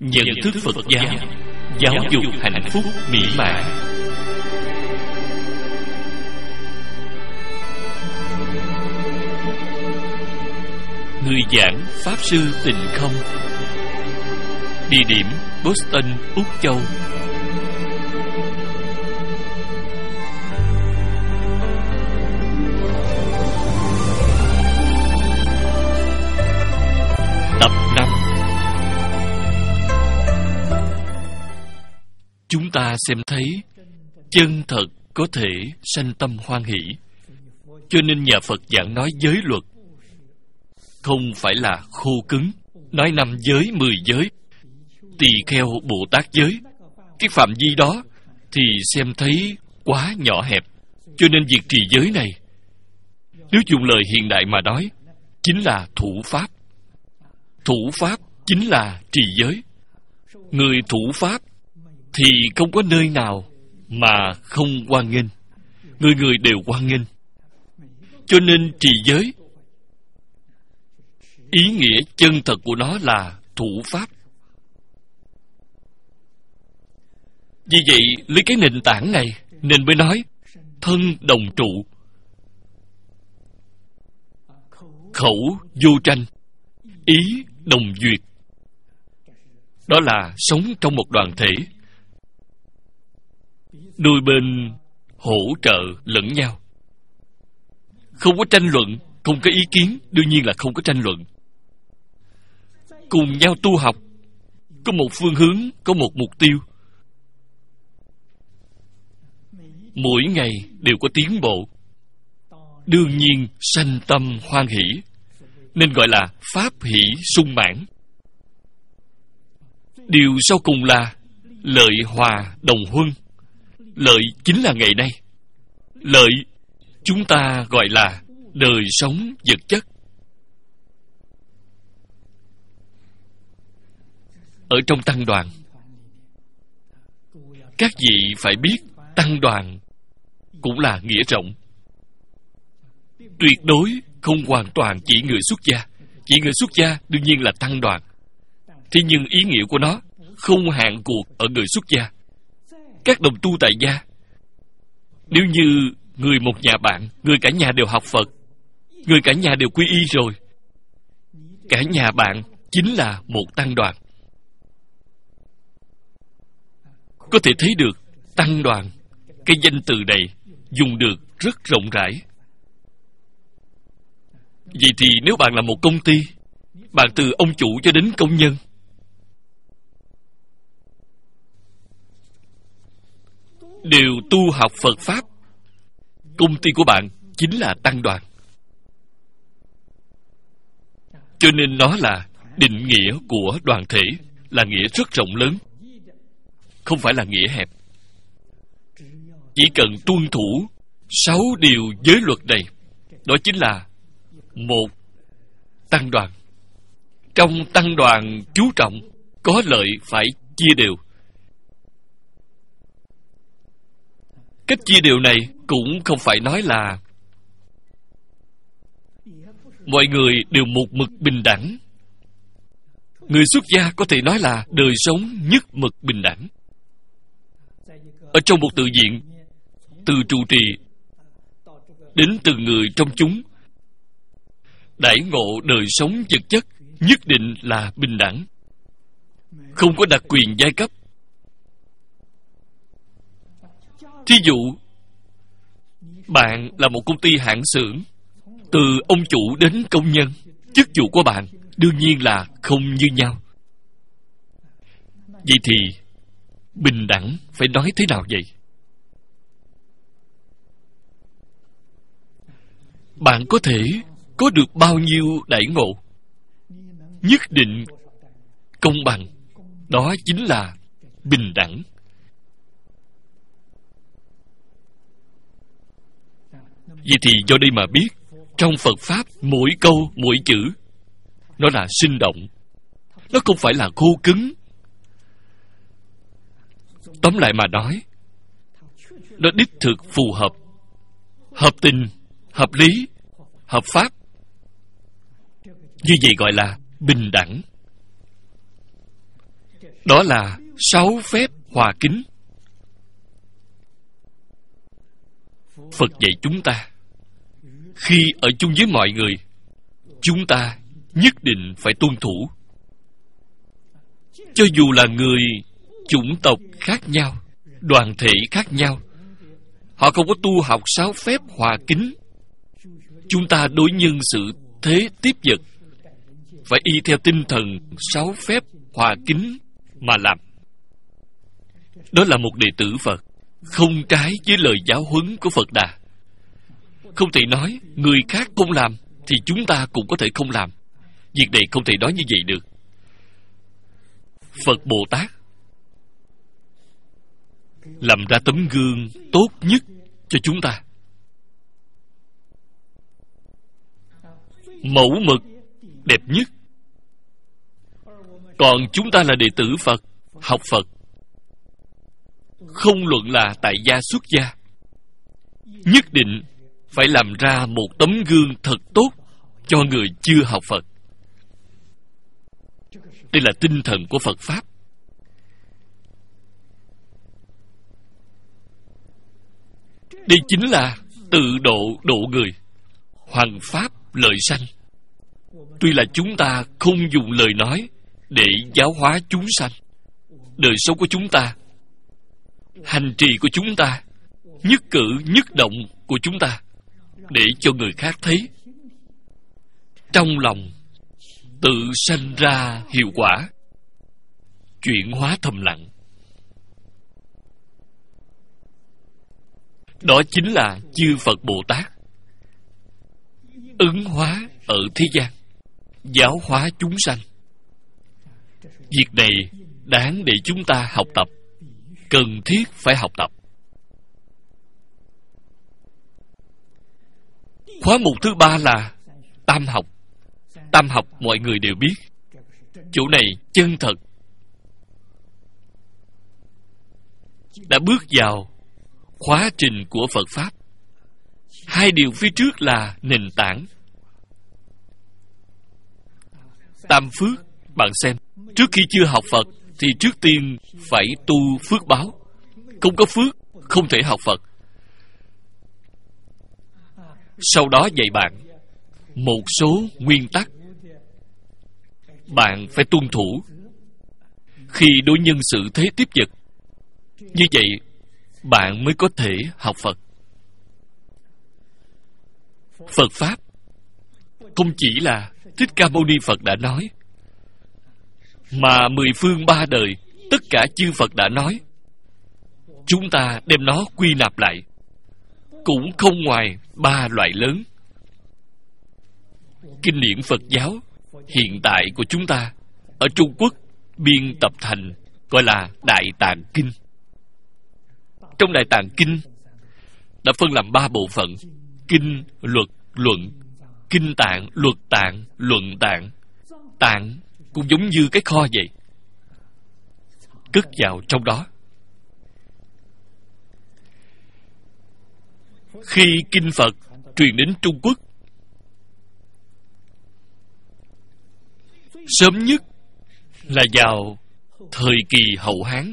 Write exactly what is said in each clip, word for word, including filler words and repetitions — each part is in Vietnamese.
nhận thức Phật giáo, giáo dục hạnh phúc mỹ mãn. Người giảng Pháp Sư Tịnh Không. Địa điểm Boston, Úc Châu. Tập năm. Chúng ta xem thấy chân thật có thể sanh tâm hoan hỷ, cho nên nhà Phật giảng nói giới luật không phải là khô cứng, nói năm giới, mười giới, tỳ kheo Bồ Tát giới. Cái phạm vi đó thì xem thấy quá nhỏ hẹp, cho nên việc trì giới này, nếu dùng lời hiện đại mà nói, chính là thủ pháp. Thủ pháp chính là trì giới. Người thủ pháp thì không có nơi nào mà không hoan nghênh, người người đều hoan nghênh. Cho nên trì giới, ý nghĩa chân thật của nó là thủ pháp. Vì vậy, lấy cái nền tảng này nên mới nói thân đồng trụ, khẩu vô tranh, ý đồng duyệt. Đó là sống trong một đoàn thể, đôi bên hỗ trợ lẫn nhau, không có tranh luận, không có ý kiến. Đương nhiên là không có tranh luận. Cùng nhau tu học, có một phương hướng, có một mục tiêu, mỗi ngày đều có tiến bộ, đương nhiên sanh tâm hoan hỷ, nên gọi là pháp hỷ sung mãn. Điều sau cùng là lợi hòa đồng huân. Lợi chính là ngày nay, lợi chúng ta gọi là đời sống vật chất. Ở trong tăng đoàn, các vị phải biết tăng đoàn cũng là nghĩa rộng, tuyệt đối không hoàn toàn chỉ người xuất gia. Chỉ người xuất gia đương nhiên là tăng đoàn, thế nhưng ý nghĩa của nó không hạn cuộc ở người xuất gia. Các đồng tu tại gia, nếu như người một nhà bạn, người cả nhà đều học Phật, người cả nhà đều quy y rồi, cả nhà bạn chính là một tăng đoàn. Có thể thấy được tăng đoàn, cái danh từ này dùng được rất rộng rãi. Vậy thì nếu bạn là một công ty, bạn từ ông chủ cho đến công nhân, đều tu học Phật Pháp, công ty của bạn chính là tăng đoàn. Cho nên nó là định nghĩa của đoàn thể, là nghĩa rất rộng lớn, không phải là nghĩa hẹp. Chỉ cần tuân thủ sáu điều giới luật này, đó chính là một tăng đoàn. Trong tăng đoàn chú trọng có lợi phải chia đều. Cách chia đều này cũng không phải nói là mọi người đều một mực bình đẳng. Người xuất gia có thể nói là đời sống nhất mực bình đẳng. Ở trong một tự viện, từ trụ trì đến từng người trong chúng, đãi ngộ đời sống vật chất nhất định là bình đẳng, không có đặc quyền giai cấp. Thí dụ, bạn là một công ty hãng xưởng, từ ông chủ đến công nhân, chức vụ của bạn đương nhiên là không như nhau. Vậy thì bình đẳng phải nói thế nào vậy? Bạn có thể có được bao nhiêu đãi ngộ, nhất định công bằng, đó chính là bình đẳng. Vậy thì do đây mà biết, trong Phật Pháp mỗi câu mỗi chữ nó là sinh động, nó không phải là khô cứng. Tóm lại mà nói, nó đích thực phù hợp, hợp tình, hợp lý, hợp pháp. Như vậy gọi là bình đẳng. Đó là sáu phép hòa kính. Phật dạy chúng ta, khi ở chung với mọi người, chúng ta nhất định phải tuân thủ. Cho dù là người chủng tộc khác nhau, đoàn thể khác nhau, họ không có tu học sáu phép hòa kính, chúng ta đối nhân xử thế tiếp vật phải y theo tinh thần sáu phép hòa kính mà làm. Đó là một đệ tử Phật, không trái với lời giáo huấn của Phật Đà. Không thể nói người khác không làm thì chúng ta cũng có thể không làm. Việc này không thể nói như vậy được. Phật Bồ Tát làm ra tấm gương tốt nhất cho chúng ta, mẫu mực đẹp nhất. Còn chúng ta là đệ tử Phật, học Phật, không luận là tại gia xuất gia, nhất định phải làm ra một tấm gương thật tốt cho người chưa học Phật. Đây là tinh thần của Phật Pháp. Đây chính là tự độ độ người, hoằng pháp lợi sanh. Tuy là chúng ta không dùng lời nói để giáo hóa chúng sanh, đời sống của chúng ta, hành trì của chúng ta, nhất cử nhất động của chúng ta, để cho người khác thấy, trong lòng tự sanh ra hiệu quả, chuyển hóa thầm lặng. Đó chính là chư Phật Bồ Tát ứng hóa ở thế gian, giáo hóa chúng sanh. Việc này đáng để chúng ta học tập, cần thiết phải học tập. Khóa mục thứ ba là tam học. Tam học mọi người đều biết. Chỗ này chân thật, đã bước vào khóa trình của Phật Pháp. Hai điều phía trước là nền tảng. Tam phước, bạn xem, trước khi chưa học Phật thì trước tiên phải tu phước báo. Không có phước, không thể học Phật. Sau đó dạy bạn một số nguyên tắc, bạn phải tuân thủ khi đối nhân xử thế tiếp vật. Như vậy bạn mới có thể học Phật. Phật Pháp không chỉ là Thích Ca Mâu Ni Phật đã nói, mà mười phương ba đời tất cả chư Phật đã nói. Chúng ta đem nó quy nạp lại, cũng không ngoài ba loại lớn. Kinh điển Phật giáo hiện tại của chúng ta ở Trung Quốc biên tập thành gọi là Đại Tạng Kinh. Trong Đại Tạng Kinh đã phân làm ba bộ phận: kinh, luật, luận. Kinh tạng, luật tạng, luận tạng. Tạng cũng giống như cái kho vậy, cất vào trong đó. Khi kinh Phật truyền đến Trung Quốc, sớm nhất là vào thời kỳ Hậu Hán.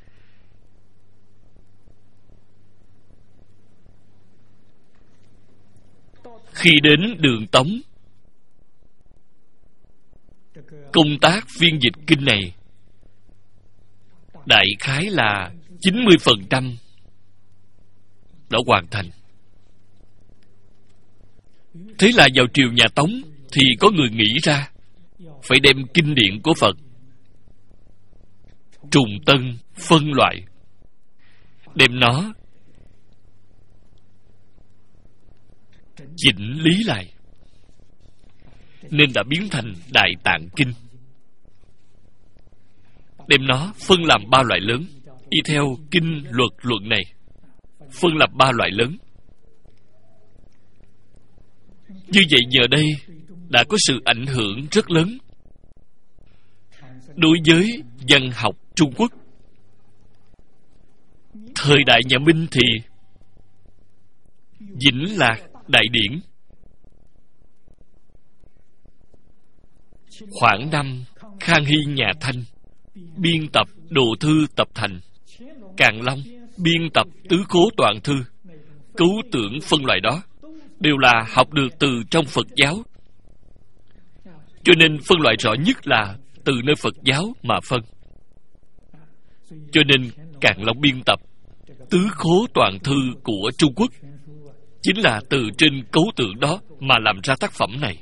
Khi đến Đường Tống, công tác phiên dịch kinh này đại khái là chín mươi phần trăm đã hoàn thành. Thế là vào triều nhà Tống thì có người nghĩ ra phải đem kinh điển của Phật trùng tân phân loại, đem nó chỉnh lý lại, nên đã biến thành Đại Tạng Kinh. Đem nó phân làm ba loại lớn, y theo kinh, luật, luận này, phân làm ba loại lớn. Như vậy giờ đây đã có sự ảnh hưởng rất lớn đối với văn học Trung Quốc. Thời đại nhà Minh thì Vĩnh Lạc Đại Điển, khoảng năm Khang Hy nhà Thanh, biên tập đồ thư tập thành, Càn Long biên tập tứ khố toàn thư, cứu tưởng phân loại đó đều là học được từ trong Phật giáo. Cho nên phân loại rõ nhất là từ nơi Phật giáo mà phân. Cho nên Càn Long biên tập tứ khố toàn thư của Trung Quốc chính là từ trên cấu tưởng đó mà làm ra tác phẩm này.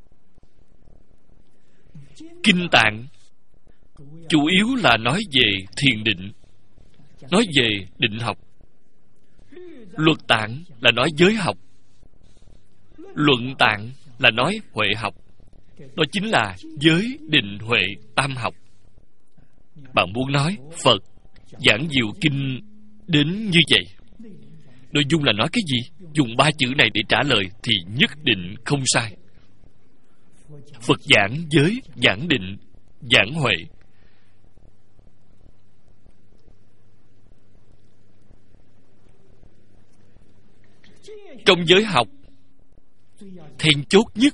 Kinh Tạng chủ yếu là nói về thiền định, nói về định học. Luật Tạng là nói giới học. Luận Tạng là nói huệ học. Đó chính là giới, định, huệ, tam học. Bạn muốn nói Phật giảng diệu kinh đến như vậy, nội dung là nói cái gì? Dùng ba chữ này để trả lời thì nhất định không sai. Phật giảng giới, giảng định, giảng huệ. Trong giới học, then chốt nhất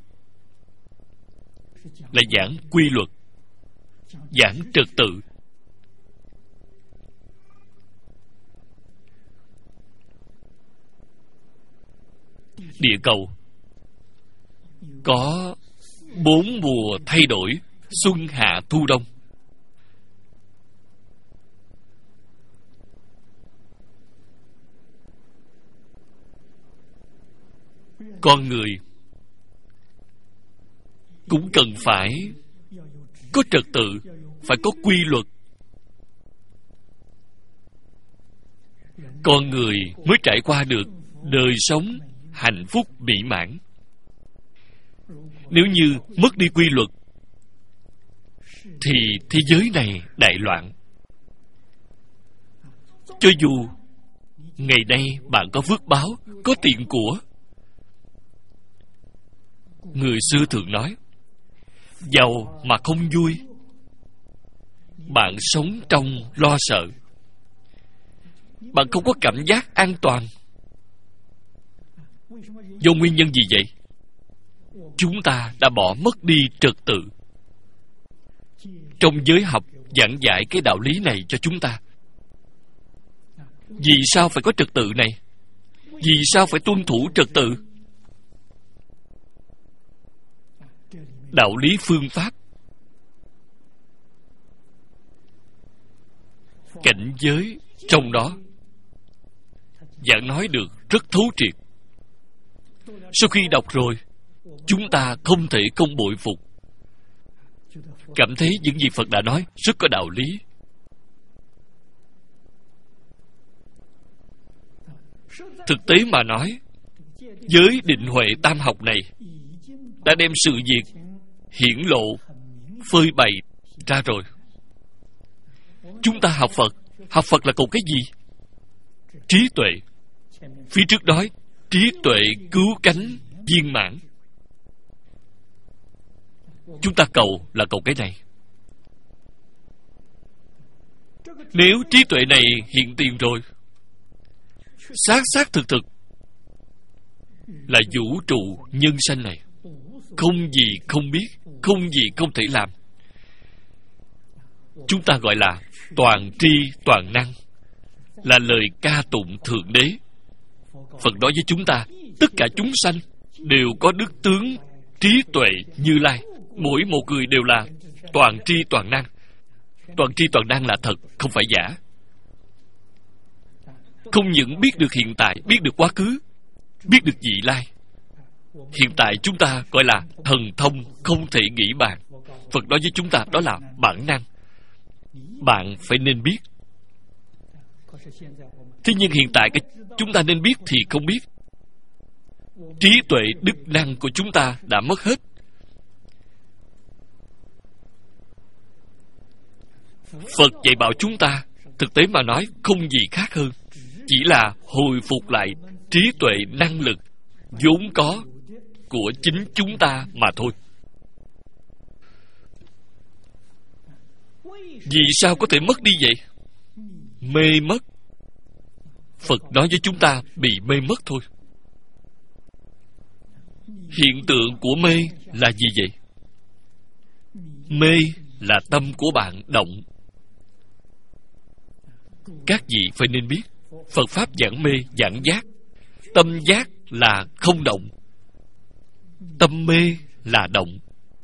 là giảng quy luật, giảng trật tự. Địa cầu có bốn mùa thay đổi: xuân, hạ, thu, đông. Con người cũng cần phải có trật tự, phải có quy luật. Con người mới trải qua được đời sống hạnh phúc mỹ mãn. Nếu như mất đi quy luật thì thế giới này đại loạn. Cho dù ngày nay bạn có phước báo, có tiền của, người xưa thường nói giàu mà không vui, bạn sống trong lo sợ, bạn không có cảm giác an toàn. Do nguyên nhân gì vậy? Chúng ta đã bỏ mất đi trật tự. Trong giới học giảng dạy cái đạo lý này cho chúng ta. Vì sao phải có trật tự này? Vì sao phải tuân thủ trật tự? Đạo lý phương pháp, cảnh giới trong đó giảng nói được rất thấu triệt. Sau khi đọc rồi, chúng ta không thể không bội phục, cảm thấy những gì Phật đã nói rất có đạo lý. Thực tế mà nói, giới định huệ tam học này đã đem sự việc hiển lộ, phơi bày ra rồi. Chúng ta học Phật, học Phật là cầu cái gì? Trí tuệ. Phía trước nói trí tuệ cứu cánh viên mãn. Chúng ta cầu là cầu cái này. Nếu trí tuệ này hiện tiền rồi, xác xác thực thực là vũ trụ nhân sanh này không gì không biết, không gì không thể làm. Chúng ta gọi là toàn tri toàn năng, là lời ca tụng Thượng Đế. Phật nói với chúng ta, tất cả chúng sanh đều có đức tướng trí tuệ Như Lai. Mỗi một người đều là toàn tri toàn năng. Toàn tri toàn năng là thật, không phải giả. Không những biết được hiện tại, biết được quá khứ, biết được vị lai. Hiện tại chúng ta gọi là thần thông không thể nghĩ bàn. Phật nói với chúng ta đó là bản năng. Bạn phải nên biết. Thế nhưng hiện tại cái chúng ta nên biết thì không biết. Trí tuệ đức năng của chúng ta đã mất hết. Phật dạy bảo chúng ta, thực tế mà nói không gì khác hơn, chỉ là hồi phục lại trí tuệ năng lực vốn có của chính chúng ta mà thôi. Vì sao có thể mất đi vậy? Mê mất. Phật nói với chúng ta bị mê mất thôi. Hiện tượng của mê là gì vậy? Mê là tâm của bạn động, các vị phải nên biết, Phật Pháp giảng mê, giảng giác. Tâm giác là không động, tâm mê là động.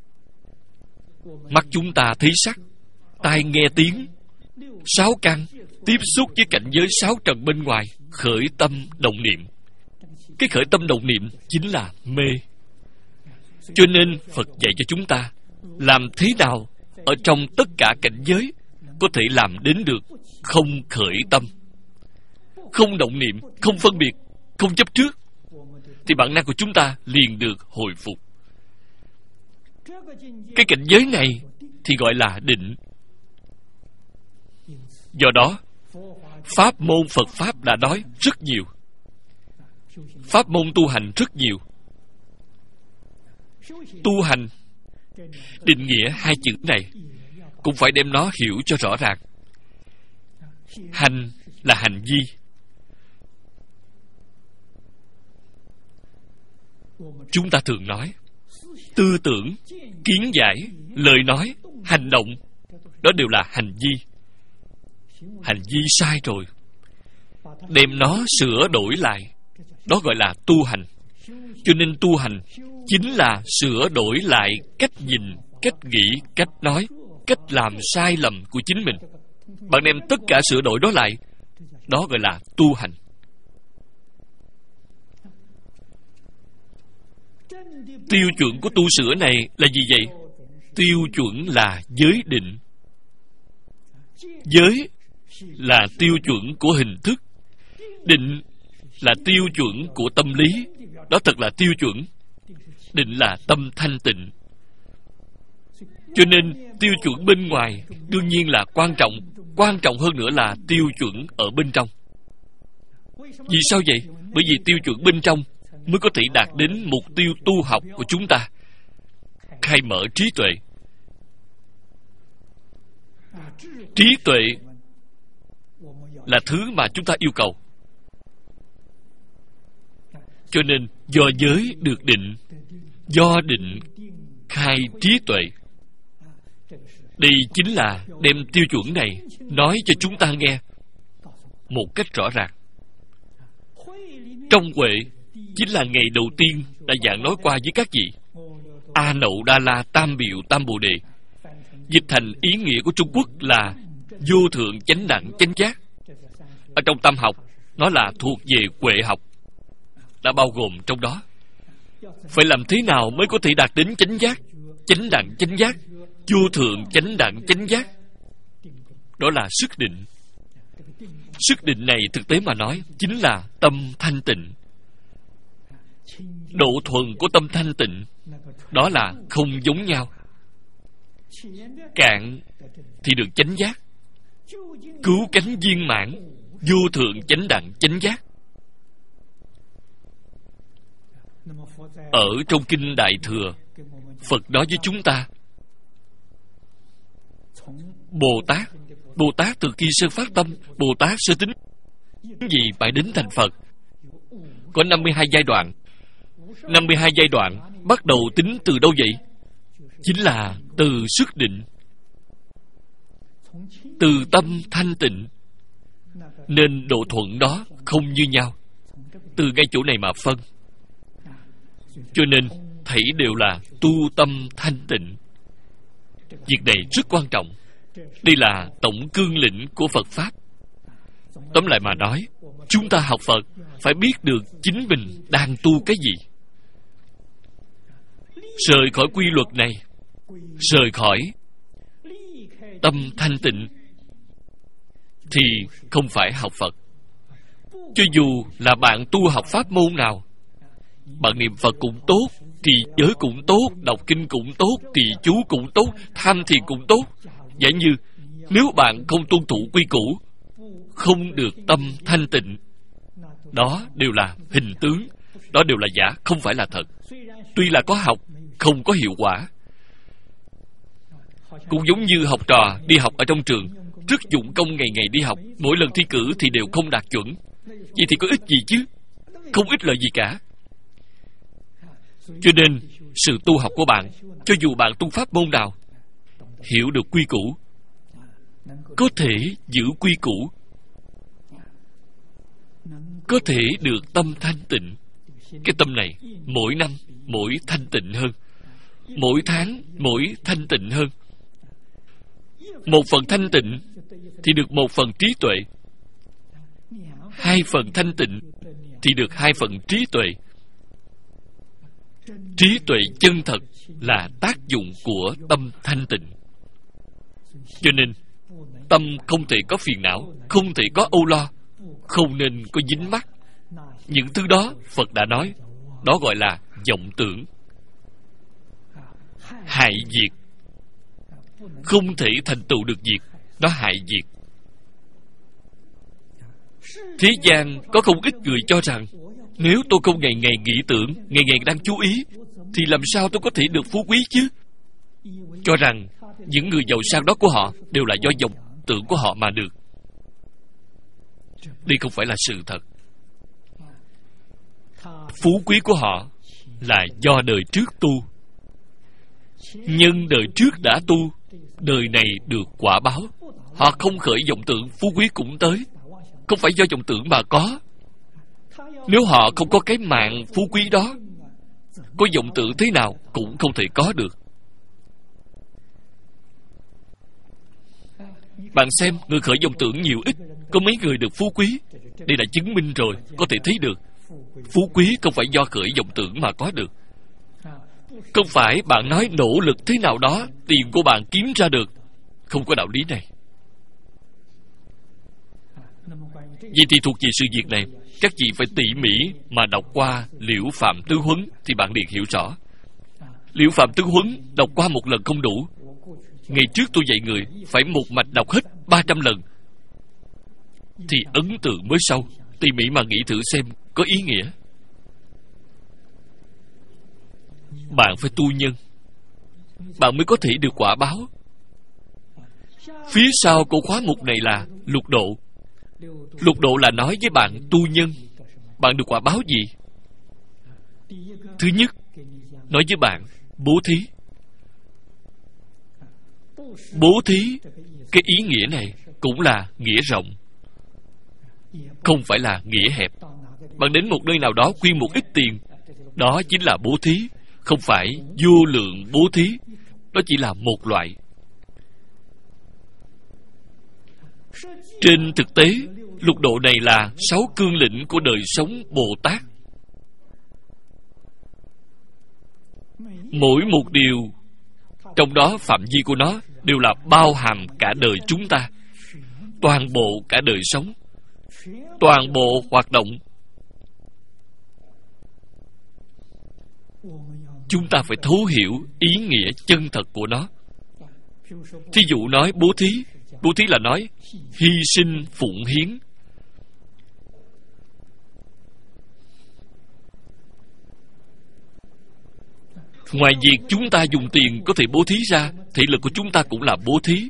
Mắt chúng ta thấy sắc, tai nghe tiếng, sáu căn tiếp xúc với cảnh giới sáu trần bên ngoài, khởi tâm động niệm. Cái khởi tâm động niệm chính là mê. Cho nên Phật dạy cho chúng ta làm thế nào ở trong tất cả cảnh giới có thể làm đến được không khởi tâm, không động niệm, không phân biệt, không chấp trước, thì bản năng của chúng ta liền được hồi phục. Cái cảnh giới này thì gọi là định. Do đó, pháp môn Phật Pháp đã nói rất nhiều, pháp môn tu hành rất nhiều. Tu hành, định nghĩa hai chữ này cũng phải đem nó hiểu cho rõ ràng. Hành là hành vi. Chúng ta thường nói tư tưởng, kiến giải, lời nói, hành động, đó đều là hành vi. Hành vi sai rồi, đem nó sửa đổi lại, đó gọi là tu hành. Cho nên tu hành chính là sửa đổi lại cách nhìn, cách nghĩ, cách nói, cách làm sai lầm của chính mình. Bạn đem tất cả sửa đổi đó lại, đó gọi là tu hành. Tiêu chuẩn của tu sửa này là gì vậy? Tiêu chuẩn là giới định. Giới là tiêu chuẩn của hình thức, định là tiêu chuẩn của tâm lý. Đó thật là tiêu chuẩn. Định là tâm thanh tịnh. Cho nên tiêu chuẩn bên ngoài đương nhiên là quan trọng, quan trọng hơn nữa là tiêu chuẩn ở bên trong. Vì sao vậy? Bởi vì tiêu chuẩn bên trong mới có thể đạt đến mục tiêu tu học của chúng ta, khai mở trí tuệ. Trí tuệ là thứ mà chúng ta yêu cầu. Cho nên do giới được định, do định khai trí tuệ. Đây chính là đem tiêu chuẩn này nói cho chúng ta nghe một cách rõ ràng. Trong Huệ chính là ngày đầu tiên đã giảng nói qua với các vị. A Nậu Đa La Tam Biểu Tam Bồ Đề, dịch thành ý nghĩa của Trung Quốc là vô thượng chánh đẳng chánh giác. Ở trong tâm học, nó là thuộc về Huệ học, đã bao gồm trong đó. Phải làm thế nào mới có thể đạt đến chánh giác, chánh đẳng chánh giác, vô thượng chánh đẳng chánh giác? Đó là sức định. Sức định này thực tế mà nói chính là tâm thanh tịnh. Độ thuần của tâm thanh tịnh đó là không giống nhau. Cạn thì được chánh giác, cứu cánh viên mãn, vô thượng chánh đẳng chánh giác. Ở trong kinh Đại Thừa, Phật nói với chúng ta, Bồ Tát Bồ Tát từ khi sơ phát tâm, Bồ Tát sơ tính gì phải đến thành Phật, có năm mươi hai giai đoạn. năm mươi hai giai đoạn bắt đầu tính từ đâu vậy? Chính là từ sức định, từ tâm thanh tịnh. Nên độ thuận đó không như nhau. Từ ngay chỗ này mà phân. Cho nên thảy đều là tu tâm thanh tịnh. Việc này rất quan trọng. Đây là tổng cương lĩnh của Phật Pháp. Tóm lại mà nói, chúng ta học Phật phải biết được chính mình đang tu cái gì. Rời khỏi quy luật này, rời khỏi tâm thanh tịnh thì không phải học Phật. Cho dù là bạn tu học pháp môn nào, bạn niệm Phật cũng tốt, trì giới cũng tốt, đọc kinh cũng tốt, trì chú cũng tốt, tham thiền cũng tốt. Giả như nếu bạn không tuân thủ quy củ, không được tâm thanh tịnh, đó đều là hình tướng, đó đều là giả, không phải là thật. Tuy là có học, không có hiệu quả. Cũng giống như học trò đi học ở trong trường, rất dụng công ngày ngày đi học, mỗi lần thi cử thì đều không đạt chuẩn. Vậy thì có ích gì chứ? Không ích lợi gì cả. Cho nên sự tu học của bạn, cho dù bạn tu pháp môn nào, hiểu được quy củ, có thể giữ quy củ, có thể được tâm thanh tịnh. Cái tâm này mỗi năm mỗi thanh tịnh hơn, mỗi tháng mỗi thanh tịnh hơn. Một phần thanh tịnh thì được một phần trí tuệ, hai phần thanh tịnh thì được hai phần trí tuệ. Trí tuệ chân thật là tác dụng của tâm thanh tịnh. Cho nên tâm không thể có phiền não, không thể có âu lo, không nên có dính mắc. Những thứ đó Phật đã nói, đó gọi là vọng tưởng, hại diệt, không thể thành tựu được diệt, nó hại diệt. Thế gian có không ít người cho rằng nếu tôi không ngày ngày nghĩ tưởng, ngày ngày đang chú ý, thì làm sao tôi có thể được phú quý chứ? Cho rằng những người giàu sang đó của họ đều là do vọng tưởng của họ mà được. Đây không phải là sự thật. Phú quý của họ là do đời trước tu. Nhân đời trước đã tu, đời này được quả báo. Họ không khởi vọng tưởng phú quý cũng tới, không phải do vọng tưởng mà có. Nếu họ không có cái mạng phú quý đó, có vọng tưởng thế nào cũng không thể có được. Bạn xem, người khởi vọng tưởng nhiều ít, có mấy người được phú quý. Đây là chứng minh rồi, có thể thấy được. Phú quý không phải do khởi vọng tưởng mà có được. Không phải bạn nói nỗ lực thế nào đó, tiền của bạn kiếm ra được. Không có đạo lý này. Vậy thì thuộc về sự việc này, các vị phải tỉ mỉ mà đọc qua Liễu Phạm Tứ Huấn thì bạn liền hiểu rõ. Liễu Phạm Tứ Huấn đọc qua một lần không đủ. Ngày trước tôi dạy người phải một mạch đọc hết ba trăm lần thì ấn tượng mới sâu. Tỉ mỉ mà nghĩ thử xem có ý nghĩa. Bạn phải tu nhân, bạn mới có thể được quả báo. Phía sau của khóa mục này là lục độ. Lục độ là nói với bạn tu nhân, bạn được quả báo gì? Thứ nhất, nói với bạn bố thí. Bố thí, cái ý nghĩa này cũng là nghĩa rộng, không phải là nghĩa hẹp. Bạn đến một nơi nào đó quyên một ít tiền, đó chính là bố thí, không phải vô lượng bố thí. Đó chỉ là một loại. Trên thực tế, lục độ này là sáu cương lĩnh của đời sống Bồ Tát. Mỗi một điều trong đó, phạm vi của nó đều là bao hàm cả đời chúng ta, toàn bộ cả đời sống, toàn bộ hoạt động. Chúng ta phải thấu hiểu ý nghĩa chân thật của nó. Thí dụ nói bố thí, bố thí là nói hy sinh phụng hiến. Ngoài việc chúng ta dùng tiền có thể bố thí ra, thị lực của chúng ta cũng là bố thí.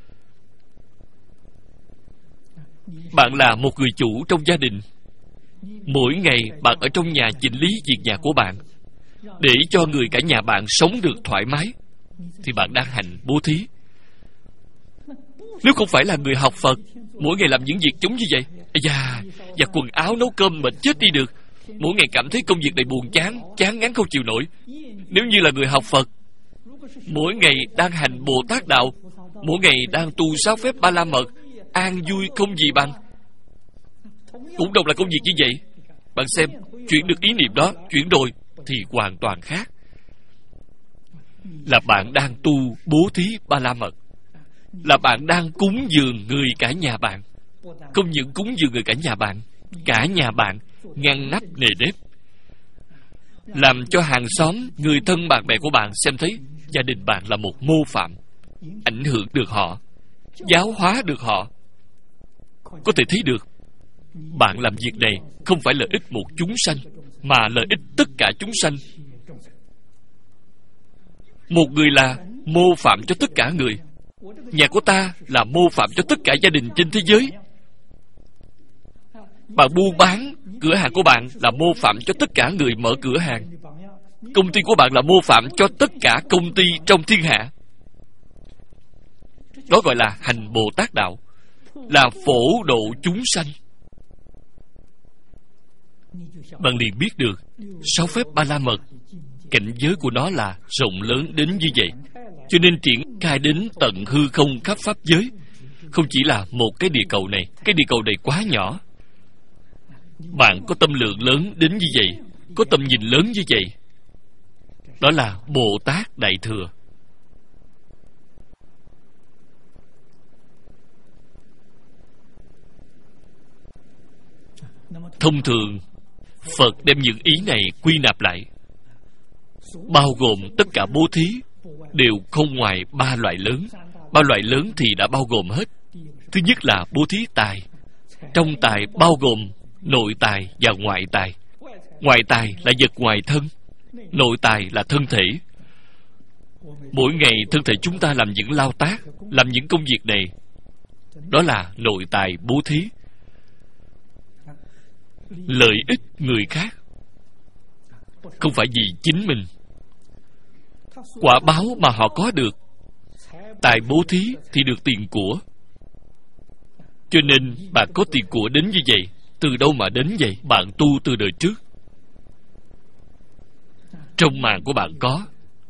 Bạn là một người chủ trong gia đình. Mỗi ngày bạn ở trong nhà chỉnh lý việc nhà của bạn, để cho người cả nhà bạn sống được thoải mái, thì bạn đang hành bố thí. Nếu không phải là người học Phật, mỗi ngày làm những việc giống như vậy, ây da, giặt quần áo nấu cơm mệt chết đi được, mỗi ngày cảm thấy công việc này buồn chán, chán ngán không chịu nổi. Nếu như là người học Phật, mỗi ngày đang hành Bồ Tát Đạo, mỗi ngày đang tu sáu phép Ba La Mật, an vui không gì bằng. Cũng đồng là công việc như vậy. Bạn xem, chuyển được ý niệm đó, chuyển rồi thì hoàn toàn khác. Là bạn đang tu bố thí Ba La Mật, là bạn đang cúng dường người cả nhà bạn. Không những cúng dường người cả nhà bạn, cả nhà bạn ngăn nắp nề nếp, làm cho hàng xóm, người thân bạn bè của bạn xem thấy gia đình bạn là một mô phạm, ảnh hưởng được họ, giáo hóa được họ. Có thể thấy được bạn làm việc này không phải lợi ích một chúng sanh, mà lợi ích tất cả chúng sanh. Một người là mô phạm cho tất cả người. Nhà của ta là mô phạm cho tất cả gia đình trên thế giới. Bạn buôn bán, cửa hàng của bạn là mô phạm cho tất cả người mở cửa hàng. Công ty của bạn là mô phạm cho tất cả công ty trong thiên hạ. Đó gọi là hành Bồ Tát Đạo, là phổ độ chúng sanh. bạn liền biết được sáu phép Ba La Mật, cảnh giới của nó là rộng lớn đến như vậy. Cho nên triển khai đến tận hư không khắp pháp giới, không chỉ là một cái địa cầu này. Cái địa cầu này quá nhỏ. Bạn có tâm lượng lớn đến như vậy, có tầm nhìn lớn như vậy, đó là Bồ Tát Đại Thừa. Thông thường Phật đem những ý này quy nạp lại, bao gồm tất cả bố thí, đều không ngoài ba loại lớn. Ba loại lớn thì đã bao gồm hết. Thứ nhất là bố thí tài. Trong tài bao gồm nội tài và ngoại tài. Ngoại tài là vật ngoài thân, nội tài là thân thể. Mỗi ngày thân thể chúng ta làm những lao tác, làm những công việc này, đó là nội tài bố thí. Lợi ích người khác, không phải vì chính mình. Quả báo mà họ có được, tài bố thí thì được tiền của. Cho nên bạn có tiền của đến như vậy, từ đâu mà đến vậy? Bạn tu từ đời trước. Trong mạng của bạn có,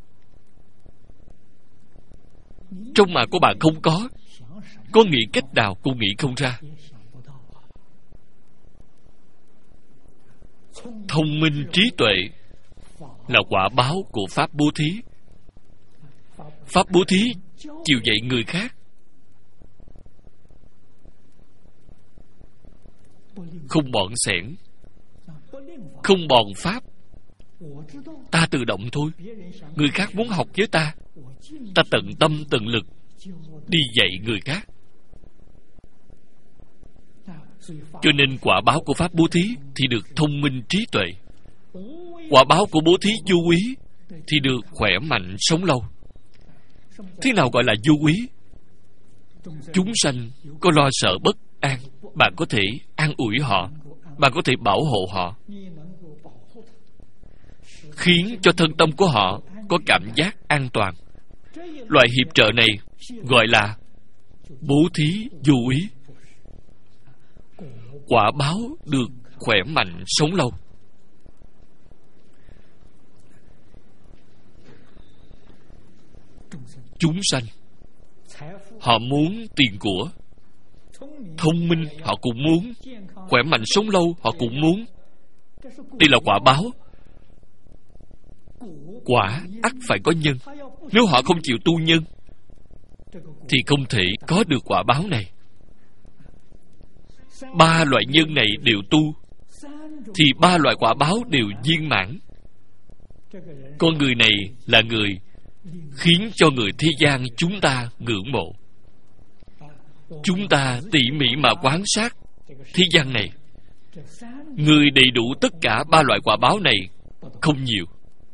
trong mạng của bạn không có. Có nghĩ cách nào cũng nghĩ không ra. Thông minh trí tuệ là quả báo của pháp bố thí. Pháp bố thí chịu dạy người khác, không bọn xẻn, không bòn pháp. Ta tự động thôi. Người khác muốn học với ta, ta tận tâm tận lực đi dạy người khác. Cho nên quả báo của pháp bố thí thì được thông minh trí tuệ. Quả báo của bố thí vô úy thì được khỏe mạnh sống lâu. Thế nào gọi là vô úy? Chúng sanh có lo sợ bất an, bạn có thể an ủi họ, bạn có thể bảo hộ họ, khiến cho thân tâm của họ có cảm giác an toàn. Loại hiệp trợ này gọi là bố thí vô úy. Quả báo được khỏe mạnh sống lâu. Chúng sanh họ muốn tiền của, thông minh họ cũng muốn, khỏe mạnh sống lâu họ cũng muốn. Đây là quả báo. Quả ắt phải có nhân. Nếu họ không chịu tu nhân thì không thể có được quả báo này. Ba loại nhân này đều tu thì ba loại quả báo đều viên mãn. Con người này là người khiến cho người thế gian chúng ta ngưỡng mộ. Chúng ta tỉ mỉ mà quan sát thế gian này, người đầy đủ tất cả ba loại quả báo này không nhiều.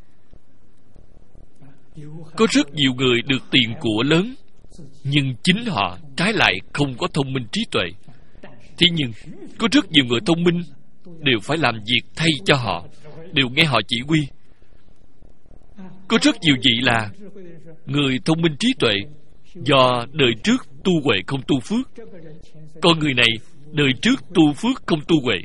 Có rất nhiều người được tiền của lớn, nhưng chính họ trái lại không có thông minh trí tuệ. Thế nhưng có rất nhiều người thông minh đều phải làm việc thay cho họ, đều nghe họ chỉ huy. Có rất nhiều vị là người thông minh trí tuệ, do đời trước tu huệ không tu phước. Con người này đời trước tu phước không tu huệ.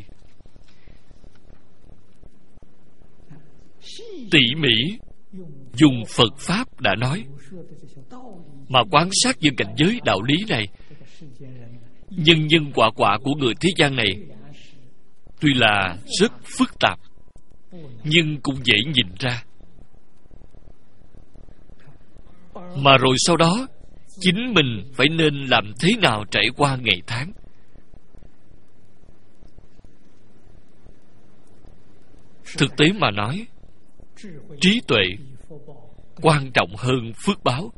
Tỉ mỉ dùng Phật Pháp đã nói mà quan sát những cảnh giới đạo lý này, nhân nhân quả quả của người thế gian này tuy là rất phức tạp, nhưng cũng dễ nhìn ra. Mà rồi sau đó chính mình phải nên làm thế nào trải qua ngày tháng. Thực tế mà nói, trí tuệ quan trọng hơn phước báo.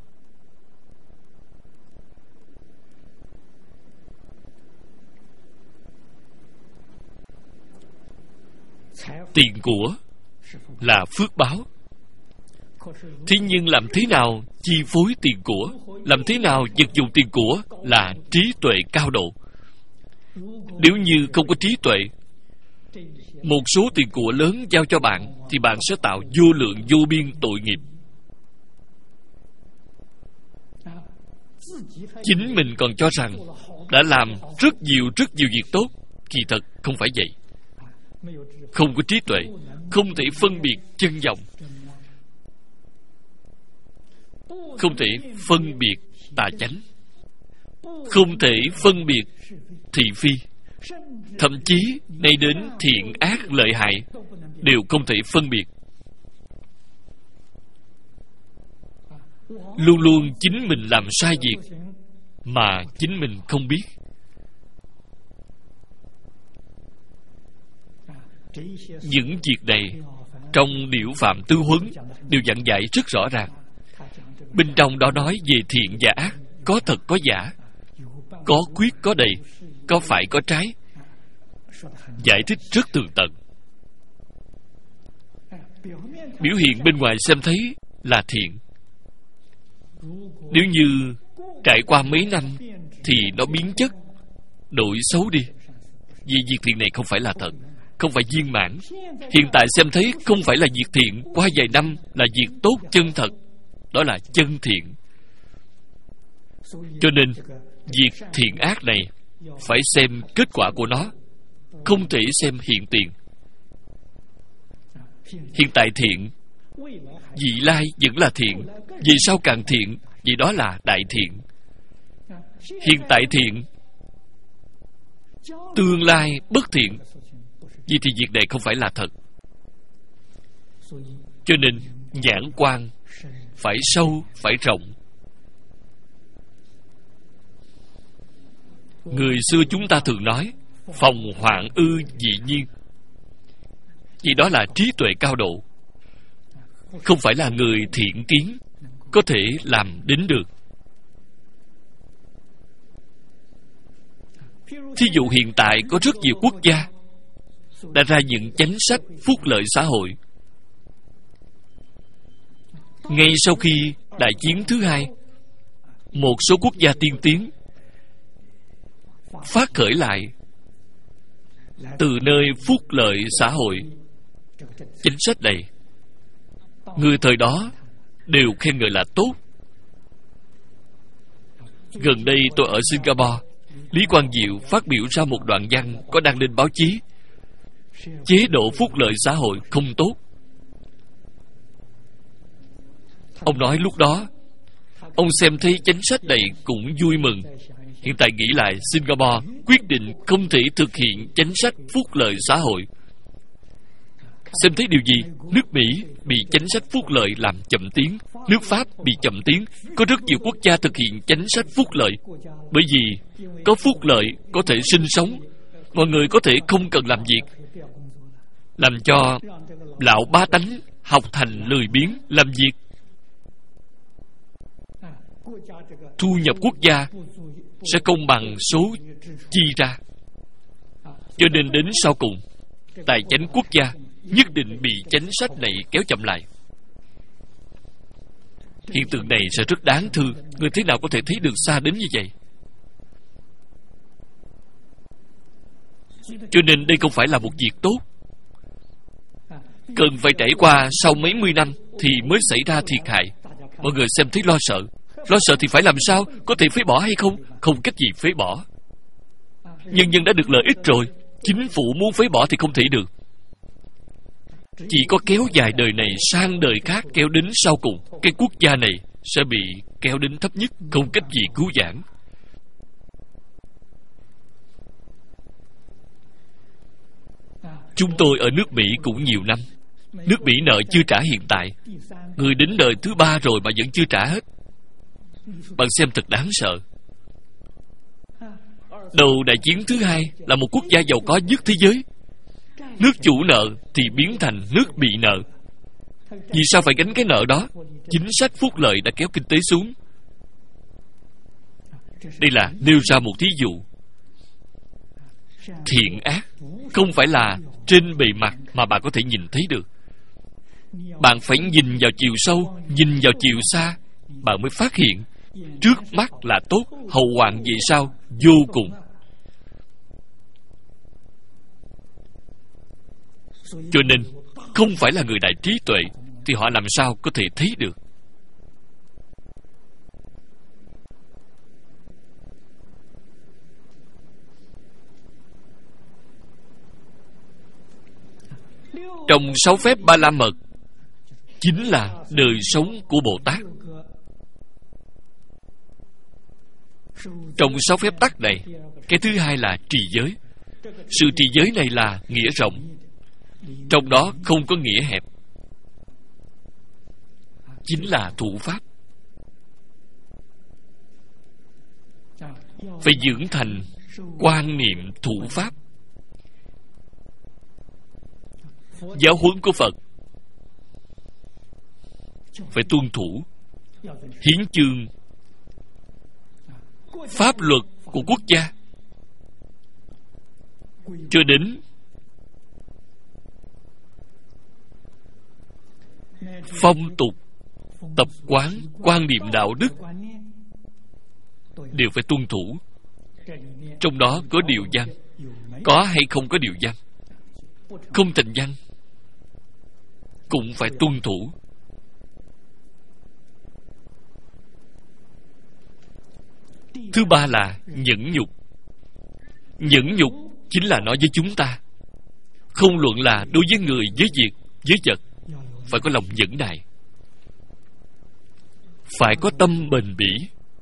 Tiền của là phước báo. Thế nhưng làm thế nào chi phối tiền của, làm thế nào vận dụng tiền của là trí tuệ cao độ. Nếu như không có trí tuệ, một số tiền của lớn giao cho bạn thì bạn sẽ tạo vô lượng vô biên tội nghiệp. Chính mình còn cho rằng đã làm rất nhiều rất nhiều việc tốt, kỳ thật không phải vậy. không có trí tuệ, không thể phân biệt chân vọng, không thể phân biệt tà chánh, không thể phân biệt thị phi, thậm chí nay đến thiện ác lợi hại đều không thể phân biệt. Luôn luôn chính mình làm sai việc mà chính mình không biết. Những việc này trong Điểu Phạm Tư Huấn đều dặn dạy rất rõ ràng. Bên trong đó nói về thiện và ác, có thật có giả, có khuyết có đầy, có phải có trái, giải thích rất tường tận. Biểu hiện bên ngoài xem thấy là thiện, nếu như trải qua mấy năm thì nó biến chất, đổi xấu đi, vì việc thiện này không phải là thật, không phải viên mãn. Hiện tại xem thấy không phải là việc thiện, qua vài năm là việc tốt chân thật, đó là chân thiện. Cho nên việc thiện ác này phải xem kết quả của nó, không thể xem hiện tiền. Hiện tại thiện, vị lai vẫn là thiện, vì sao càng thiện, vì đó là đại thiện. Hiện tại thiện, tương lai bất thiện, vì thì việc này không phải là thật. Cho nên nhãn quan phải sâu, phải rộng. Người xưa chúng ta thường nói phòng hoạn ư dị nhiên, vì đó là trí tuệ cao độ, không phải là người thiện kiến có thể làm đến được. Thí dụ hiện tại có rất nhiều quốc gia đã ra những chính sách phúc lợi xã hội. Ngay sau khi đại chiến thứ hai, một số quốc gia tiên tiến phát khởi lại từ nơi phúc lợi xã hội chính sách này, người thời đó đều khen ngợi là tốt. Gần đây tôi ở Singapore, Lý Quang Diệu phát biểu ra một đoạn văn có đăng lên báo chí. Chế độ phúc lợi xã hội không tốt. Ông nói lúc đó ông xem thấy chính sách này cũng vui mừng. Hiện tại nghĩ lại, Singapore quyết định không thể thực hiện chính sách phúc lợi xã hội. Xem thấy điều gì? Nước Mỹ bị chính sách phúc lợi làm chậm tiến, nước Pháp bị chậm tiến. Có rất nhiều quốc gia thực hiện chính sách phúc lợi, bởi vì có phúc lợi có thể sinh sống, mọi người có thể không cần làm việc, làm cho lão bá tánh học thành lười biếng làm việc. Thu nhập quốc gia sẽ không bằng số chi ra, cho nên đến sau cùng tài chánh quốc gia nhất định bị chính sách này kéo chậm lại. Hiện tượng này sẽ rất đáng thương. Người thế nào có thể thấy được xa đến như vậy? Cho nên đây không phải là một việc tốt. Cần phải trải qua sau mấy mươi năm thì mới xảy ra thiệt hại. Mọi người xem thấy lo sợ. Lo sợ thì phải làm sao? Có thể phế bỏ hay không? Không cách gì phế bỏ. Nhân dân đã được lợi ích rồi, chính phủ muốn phế bỏ thì không thể được. Chỉ có kéo dài đời này sang đời khác, kéo đến sau cùng, cái quốc gia này sẽ bị kéo đến thấp nhất, không cách gì cứu vãn. Chúng tôi ở nước Mỹ cũng nhiều năm. Nước Mỹ nợ chưa trả hiện tại, người đến đời thứ ba rồi mà vẫn chưa trả hết. Bạn xem thật đáng sợ. Đầu đại chiến thứ hai là một quốc gia giàu có nhất thế giới. Nước chủ nợ thì biến thành nước bị nợ. Vì sao phải gánh cái nợ đó? Chính sách phúc lợi đã kéo kinh tế xuống. Đây là nêu ra một thí dụ. Thiện ác không phải là trên bề mặt mà bạn có thể nhìn thấy được. Bạn phải nhìn vào chiều sâu, nhìn vào chiều xa, bạn mới phát hiện trước mắt là tốt, hậu hoạn về sau vô cùng. Cho nên không phải là người đại trí tuệ thì họ làm sao có thể thấy được. Trong sáu phép Ba La Mật chính là đời sống của Bồ Tát. Trong sáu phép tắc này, cái thứ hai là trì giới. Sự trì giới này là nghĩa rộng, trong đó không có nghĩa hẹp, chính là thủ pháp. Phải dưỡng thành quan niệm thủ pháp. Giáo huấn của Phật phải tuân thủ. Hiến chương, pháp luật của quốc gia, cho đến phong tục, tập quán, quan niệm đạo đức đều phải tuân thủ. Trong đó có điều văn, có hay không có điều văn, không thành văn cũng phải tuân thủ. Thứ ba là nhẫn nhục. Nhẫn nhục chính là nói với chúng ta, không luận là đối với người, với việc, với vật, phải có lòng nhẫn nại, phải có tâm bền bỉ.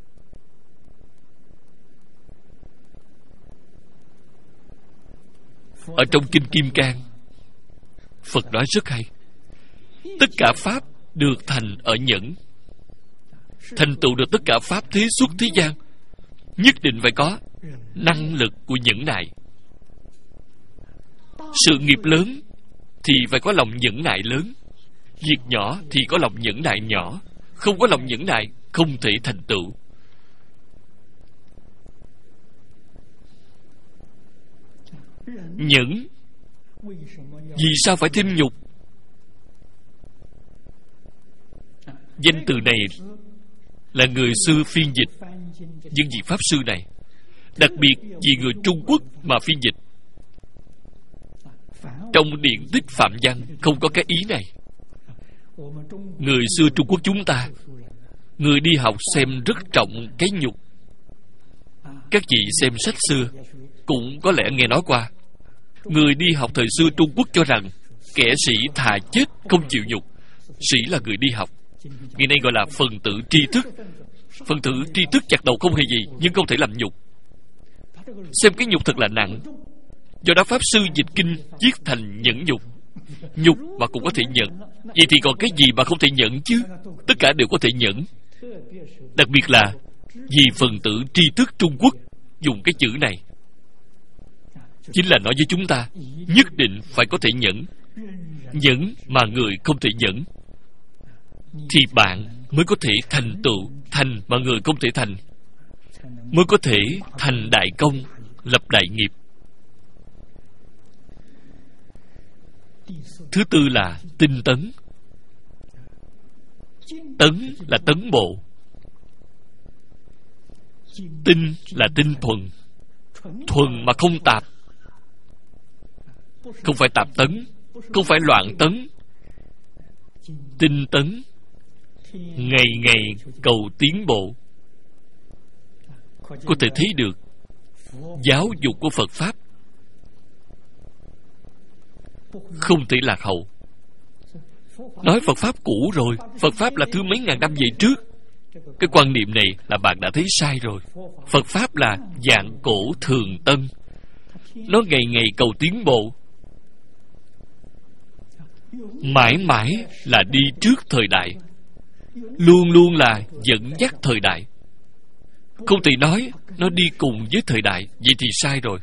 Ở trong Kinh Kim Cang, Phật nói rất hay. Tất cả pháp được thành ở nhẫn. Thành tựu được tất cả pháp thế xuất thế gian, nhất định phải có năng lực của nhẫn nại. Sự nghiệp lớn thì phải có lòng nhẫn nại lớn. Việc nhỏ thì có lòng nhẫn nại nhỏ. Không có lòng nhẫn nại không thể thành tựu. Nhẫn. Vì sao phải thêm nhục? Danh từ này là người xưa phiên dịch những vị Pháp Sư này, đặc biệt vì người Trung Quốc mà phiên dịch. Trong điển tích Phạm Văn không có cái ý này. Người xưa Trung Quốc chúng ta, người đi học xem rất trọng cái nhục. Các vị xem sách xưa cũng có lẽ nghe nói qua. Người đi học thời xưa Trung Quốc cho rằng kẻ sĩ thà chết không chịu nhục. Sĩ là người đi học, ngày nay gọi là phần tử tri thức. Phần tử tri thức chặt đầu không hề gì, nhưng không thể làm nhục. Xem cái nhục thật là nặng. Do đó Pháp Sư dịch kinh viết thành nhẫn nhục. Nhục mà cũng có thể nhận, vậy thì còn cái gì mà không thể nhận chứ? Tất cả đều có thể nhận. Đặc biệt là vì phần tử tri thức Trung Quốc dùng cái chữ này, chính là nói với chúng ta nhất định phải có thể nhẫn. Nhẫn mà người không thể nhẫn, thì bạn mới có thể thành tựu. Thành mà người không thể thành, mới có thể thành đại công, lập đại nghiệp. Thứ tư là tinh tấn. Tấn là tấn bộ, tinh là tinh thuần. Thuần mà không tạp, không phải tạp tấn, không phải loạn tấn. Tinh tấn, ngày ngày cầu tiến bộ. Có thể thấy được giáo dục của Phật Pháp không thể lạc hậu. Nói Phật Pháp cũ rồi, Phật Pháp là thứ mấy ngàn năm về trước. Cái quan niệm này là bạn đã thấy sai rồi. Phật Pháp là dạng cổ thường tân, nó ngày ngày cầu tiến bộ, mãi mãi là đi trước thời đại, luôn luôn là dẫn dắt thời đại. Không thể nói nó đi cùng với thời đại, vậy thì sai rồi.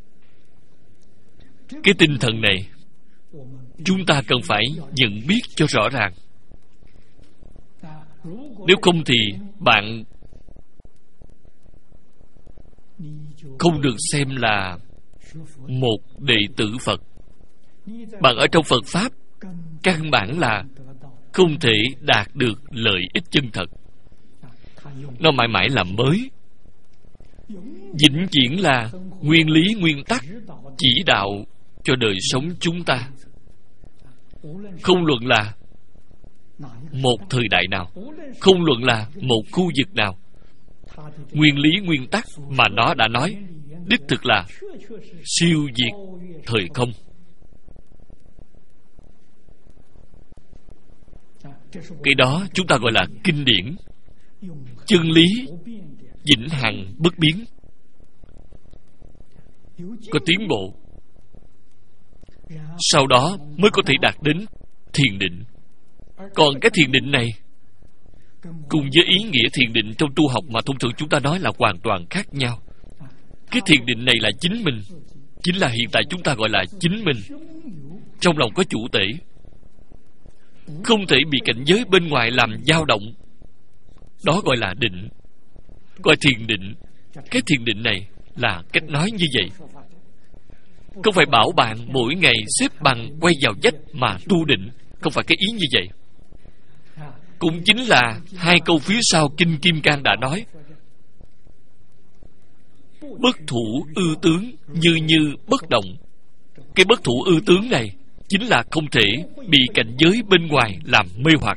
Cái tinh thần này chúng ta cần phải nhận biết cho rõ ràng. Nếu không thì bạn không được xem là một đệ tử Phật. Bạn ở trong Phật Pháp căn bản là không thể đạt được lợi ích chân thật. Nó mãi mãi là mới, vĩnh viễn là nguyên lý nguyên tắc chỉ đạo cho đời sống chúng ta. Không luận là một thời đại nào, không luận là một khu vực nào, nguyên lý nguyên tắc mà nó đã nói đích thực là siêu việt thời không. Cái đó chúng ta gọi là kinh điển. Chân lý vĩnh hằng bất biến, có tiến bộ, sau đó mới có thể đạt đến thiền định. Còn cái thiền định này cùng với ý nghĩa thiền định trong tu học mà thông thường chúng ta nói là hoàn toàn khác nhau. Cái thiền định này là chính mình, chính là hiện tại chúng ta gọi là chính mình. Trong lòng có chủ tể, không thể bị cảnh giới bên ngoài làm dao động. Đó gọi là định, gọi thiền định. Cái thiền định này là cách nói như vậy. Không phải bảo bạn mỗi ngày xếp bằng quay vào vách mà tu định, không phải cái ý như vậy. Cũng chính là hai câu phía sau Kinh Kim Cang đã nói: bất thủ ư tướng, như như bất động. Cái bất thủ ư tướng này chính là không thể bị cảnh giới bên ngoài làm mê hoặc.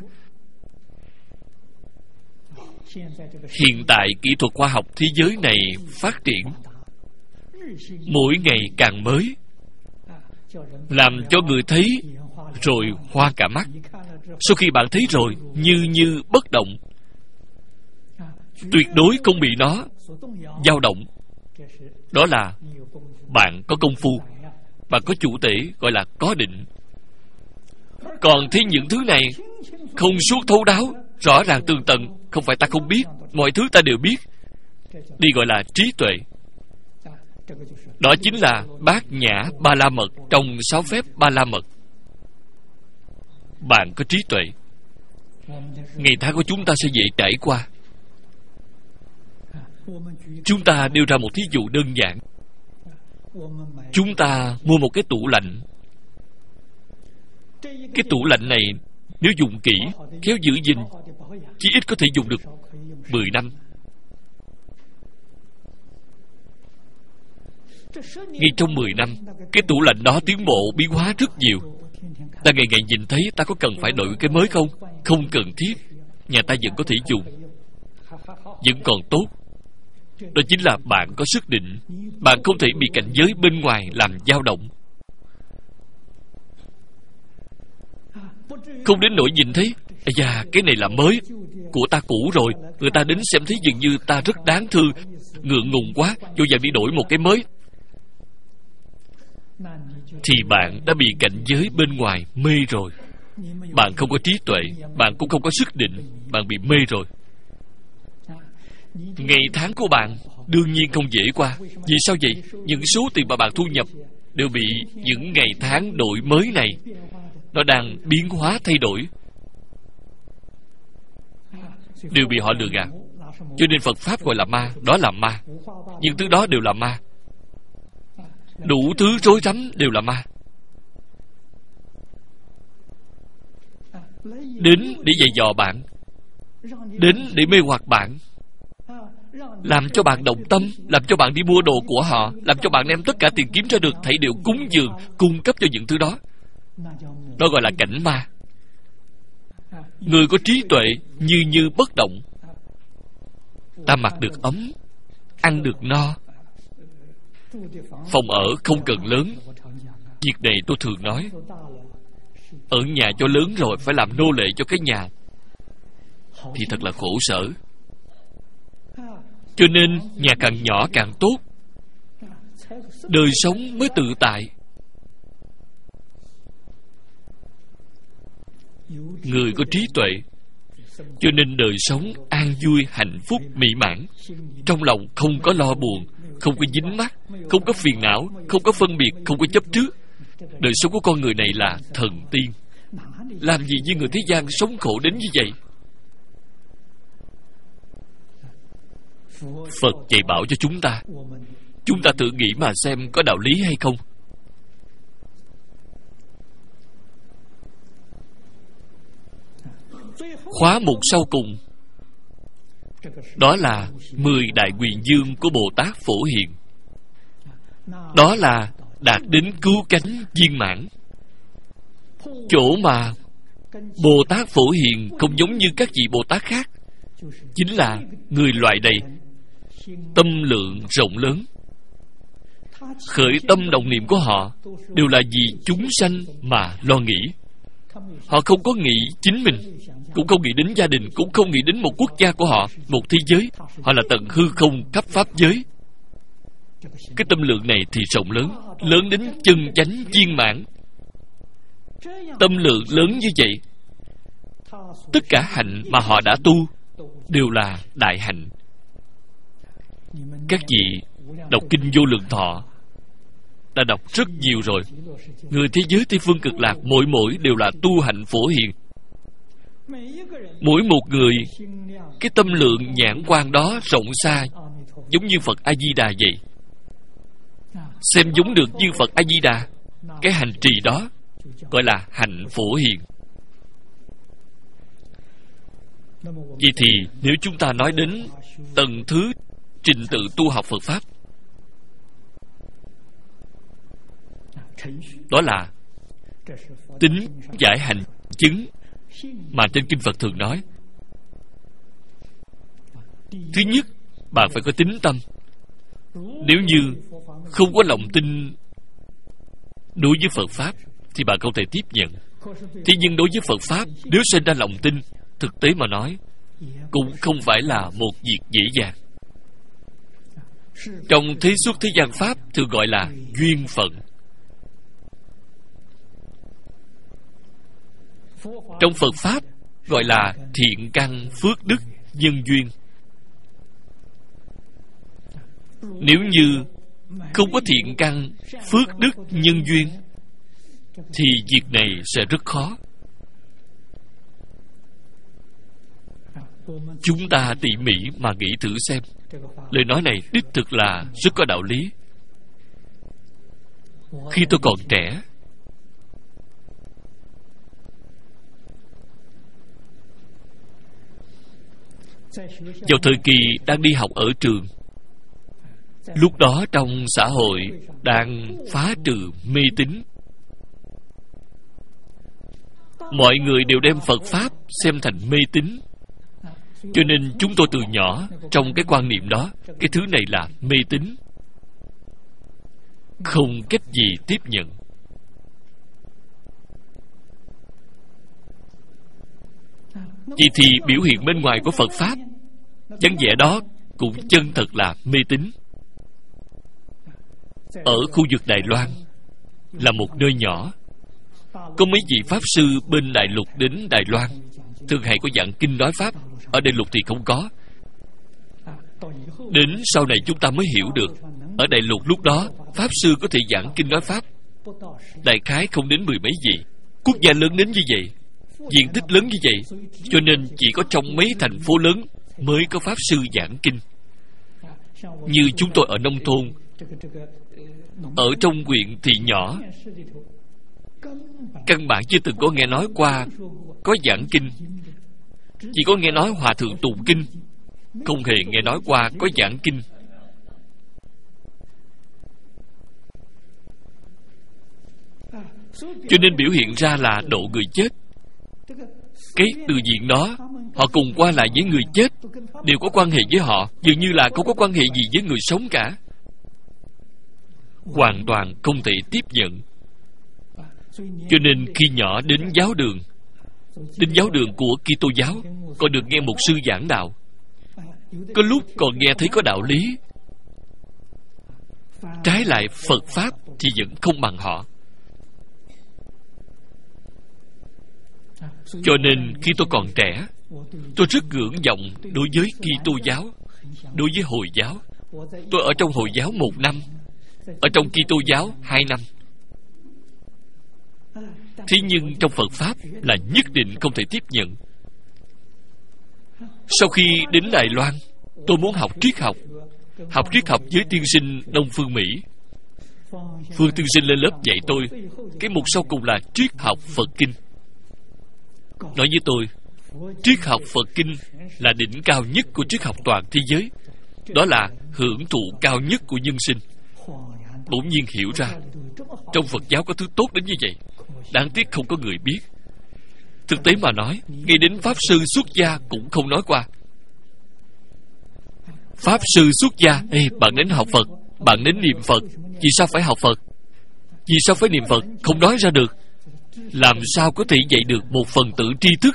Hiện tại kỹ thuật khoa học thế giới này phát triển mỗi ngày càng mới, làm cho người thấy rồi hoa cả mắt. Sau khi bạn thấy rồi, như như bất động, tuyệt đối không bị nó dao động. Đó là bạn có công phu, bạn có chủ tể, gọi là có định. Còn thấy những thứ này không suốt thấu đáo, rõ ràng tường tận, không phải ta không biết, mọi thứ ta đều biết, đi gọi là trí tuệ. Đó chính là bát nhã ba la mật trong sáu phép ba la mật. Bạn có trí tuệ, ngày tháng của chúng ta sẽ dễ trải qua. Chúng ta đưa ra một thí dụ đơn giản. Chúng ta mua một cái tủ lạnh. Cái tủ lạnh này nếu dùng kỹ, khéo giữ gìn, chỉ ít có thể dùng được mười năm. Ngay trong mười năm, cái tủ lạnh đó tiến bộ biến hóa rất nhiều. Ta ngày ngày nhìn thấy, ta có cần phải đổi cái mới không? Không cần thiết. Nhà ta vẫn có thể dùng, vẫn còn tốt. Đó chính là bạn có sức định. Bạn không thể bị cảnh giới bên ngoài làm dao động. Không đến nỗi nhìn thấy, ây da, cái này là mới, của ta cũ rồi, người ta đến xem thấy dường như ta rất đáng thương, ngượng ngùng quá, vô vàng đi đổi một cái mới. Thì bạn đã bị cảnh giới bên ngoài mê rồi. Bạn không có trí tuệ, bạn cũng không có sức định, bạn bị mê rồi. Ngày tháng của bạn đương nhiên không dễ qua. Vì sao vậy? Những số tiền mà bạn thu nhập đều bị những ngày tháng đổi mới này, nó đang biến hóa thay đổi, đều bị họ lừa gạt. Cho nên Phật Pháp gọi là ma. Đó là ma. Những thứ đó đều là ma. Đủ thứ rối rắm đều là ma. Đến để dạy dò bạn, đến để mê hoặc bạn, làm cho bạn động tâm, làm cho bạn đi mua đồ của họ, làm cho bạn đem tất cả tiền kiếm ra được thảy đều cúng dường, cung cấp cho những thứ đó. Đó gọi là cảnh ma. Người có trí tuệ như như bất động. Ta mặc được ấm, ăn được no, phòng ở không cần lớn. Việc này tôi thường nói, ở nhà cho lớn rồi phải làm nô lệ cho cái nhà thì thật là khổ sở. Cho nên nhà càng nhỏ càng tốt, đời sống mới tự tại. Người có trí tuệ, cho nên đời sống an vui, hạnh phúc, mỹ mãn. Trong lòng không có lo buồn, không có dính mắc, không có phiền não, không có phân biệt, không có chấp trước. Đời sống của con người này là thần tiên. Làm gì như người thế gian sống khổ đến như vậy? Phật dạy bảo cho chúng ta. Chúng ta tự nghĩ mà xem có đạo lý hay không. Khóa mục sau cùng, đó là mười đại quyền dương của Bồ Tát Phổ Hiền. Đó là đạt đến cứu cánh viên mãn. Chỗ mà Bồ Tát Phổ Hiền không giống như các vị Bồ Tát khác, chính là người loại này tâm lượng rộng lớn. Khởi tâm động niệm của họ đều là vì chúng sanh mà lo nghĩ. Họ không có nghĩ chính mình, cũng không nghĩ đến gia đình, cũng không nghĩ đến một quốc gia của họ, một thế giới. Họ là tận hư không khắp pháp giới. Cái tâm lượng này thì rộng lớn, lớn đến chân chánh viên mãn. Tâm lượng lớn như vậy, tất cả hạnh mà họ đã tu đều là đại hạnh. Các vị đọc kinh Vô Lượng Thọ đã đọc rất nhiều rồi. Người thế giới Tây Phương Cực Lạc mỗi mỗi đều là tu hạnh Phổ Hiền. Mỗi một người, cái tâm lượng nhãn quan đó rộng xa, giống như Phật A Di Đà vậy. Xem giống được như Phật A Di Đà, cái hành trì đó gọi là hạnh Phổ Hiền. Vậy thì nếu chúng ta nói đến tầng thứ trình tự tu học Phật Pháp, đó là tính giải hành chứng mà trên kinh Phật thường nói. Thứ nhất, bạn phải có tín tâm. Nếu như không có lòng tin đối với Phật Pháp thì bạn không thể tiếp nhận. Thế nhưng đối với Phật Pháp, nếu sinh ra lòng tin, thực tế mà nói cũng không phải là một việc dễ dàng. Trong thế xuất thế gian Pháp thường gọi là duyên phận. Trong Phật Pháp gọi là thiện căn phước đức nhân duyên. Nếu như không có thiện căn phước đức nhân duyên thì việc này sẽ rất khó. Chúng ta tỉ mỉ mà nghĩ thử xem, lời nói này đích thực là rất có đạo lý. Khi tôi còn trẻ, vào thời kỳ đang đi học ở trường, lúc đó trong xã hội đang phá trừ mê tín. Mọi người đều đem Phật Pháp xem thành mê tín. Cho nên chúng tôi từ nhỏ trong cái quan niệm đó, cái thứ này là mê tín, không cách gì tiếp nhận. Vậy thì biểu hiện bên ngoài của Phật Pháp, dáng vẻ đó cũng chân thật là mê tín. Ở khu vực Đài Loan là một nơi nhỏ, có mấy vị Pháp sư bên Đại Lục đến Đài Loan thường hay có giảng kinh nói Pháp. Ở Đại Lục thì không có. Đến sau này chúng ta mới hiểu được, ở Đại Lục lúc đó Pháp sư có thể giảng kinh nói Pháp đại khái không đến mười mấy vị. Quốc gia lớn đến như vậy, diện tích lớn như vậy, cho nên chỉ có trong mấy thành phố lớn mới có Pháp sư giảng kinh. Như chúng tôi ở nông thôn, ở trong huyện thị nhỏ, căn bản chưa từng có nghe nói qua có giảng kinh. Chỉ có nghe nói hòa thượng tụng kinh, không hề nghe nói qua có giảng kinh. Cho nên biểu hiện ra là độ người chết. Cái từ diện đó, họ cùng qua lại với người chết, đều có quan hệ với họ, dường như là không có quan hệ gì với người sống cả. Hoàn toàn không thể tiếp nhận. Cho nên khi nhỏ đến giáo đường, đến giáo đường của Kitô giáo, còn được nghe một sư giảng đạo, có lúc còn nghe thấy có đạo lý. Trái lại Phật Pháp thì vẫn không bằng họ. Cho nên khi tôi còn trẻ, tôi rất ngưỡng vọng đối với Kitô giáo, đối với Hồi giáo. Tôi ở trong Hồi giáo một năm, ở trong Kitô giáo hai năm. Thế nhưng trong Phật Pháp là nhất định không thể tiếp nhận. Sau khi đến Đài Loan, tôi muốn học triết học. Học triết học với tiên sinh Đông Phương Mỹ. Phương tiên sinh lên lớp dạy tôi, cái mục sau cùng là triết học Phật Kinh. Nói với tôi, triết học Phật Kinh là đỉnh cao nhất của triết học toàn thế giới. Đó là hưởng thụ cao nhất của nhân sinh. Bỗng nhiên hiểu ra, trong Phật giáo có thứ tốt đến như vậy. Đáng tiếc không có người biết. Thực tế mà nói, ngay đến Pháp sư xuất gia cũng không nói qua. Pháp sư xuất gia, ê, bạn đến học Phật, bạn đến niệm Phật. Vì sao phải học Phật? Vì sao phải niệm Phật? Không nói ra được. làm sao có thể dạy được một phần tử tri thức?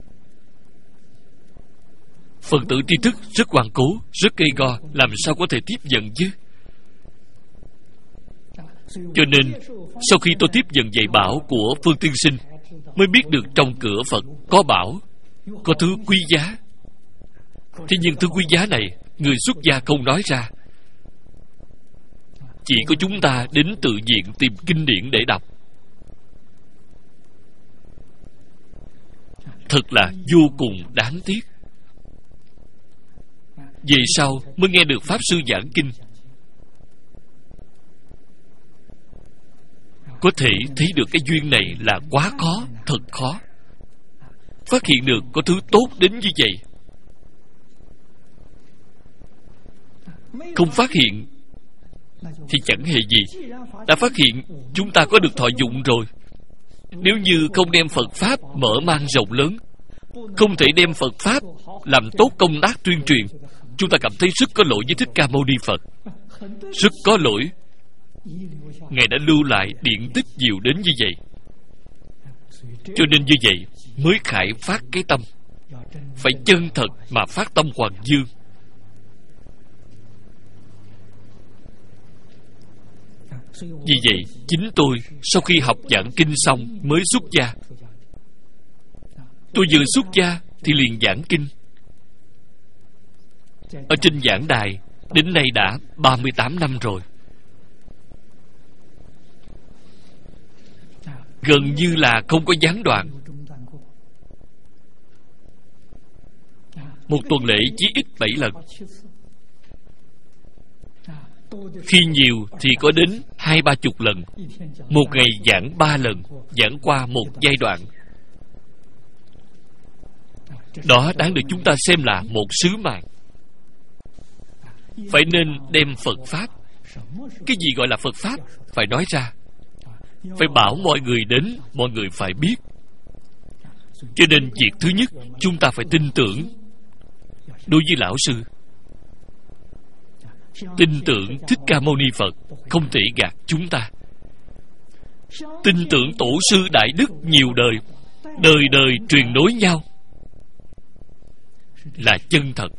Phần tử tri thức rất ngoan cố, rất gay go, làm sao có thể tiếp nhận chứ? Cho nên sau khi tôi tiếp nhận dạy bảo của Phương Tiên Sinh, mới biết được trong cửa Phật có bảo, có thứ quý giá. Thế nhưng thứ quý giá này người xuất gia không nói ra, chỉ có chúng ta đến tự viện tìm kinh điển để đọc. Thật là vô cùng đáng tiếc. Về sau mới nghe được Pháp Sư giảng kinh, có thể thấy được cái duyên này là quá khó, thật khó. Phát hiện được có thứ tốt đến như vậy. Không phát hiện thì chẳng hề gì. Đã phát hiện, chúng ta có được thọ dụng rồi. Nếu như không đem Phật Pháp mở mang rộng lớn, không thể đem Phật Pháp làm tốt công tác tuyên truyền, chúng ta cảm thấy rất có lỗi với Thích Ca Mâu Ni Phật. Rất có lỗi. Ngài đã lưu lại điển tích nhiều đến như vậy. Cho nên như vậy mới khải phát cái tâm, phải chân thật mà phát tâm Hoàng Dương. Vì vậy chính tôi sau khi học giảng kinh xong mới xuất gia. Tôi vừa xuất gia thì liền giảng kinh. Ở trên giảng đài đến nay đã ba mươi tám năm rồi. Gần như là không có gián đoạn. Một tuần lễ chí ít bảy lần, khi nhiều thì có đến hai ba chục lần. Một ngày giảng ba lần, giảng qua một giai đoạn. Đó đáng được chúng ta xem là một sứ mạng. Phải nên đem Phật Pháp. Cái gì gọi là Phật Pháp? Phải nói ra. Phải bảo mọi người đến, mọi người phải biết. Cho nên việc thứ nhất, chúng ta phải tin tưởng đối với Lão Sư. Tin tưởng Thích Ca Mâu Ni Phật không thể gạt chúng ta. Tin tưởng Tổ sư Đại Đức nhiều đời, đời đời truyền nối nhau, là chân thật.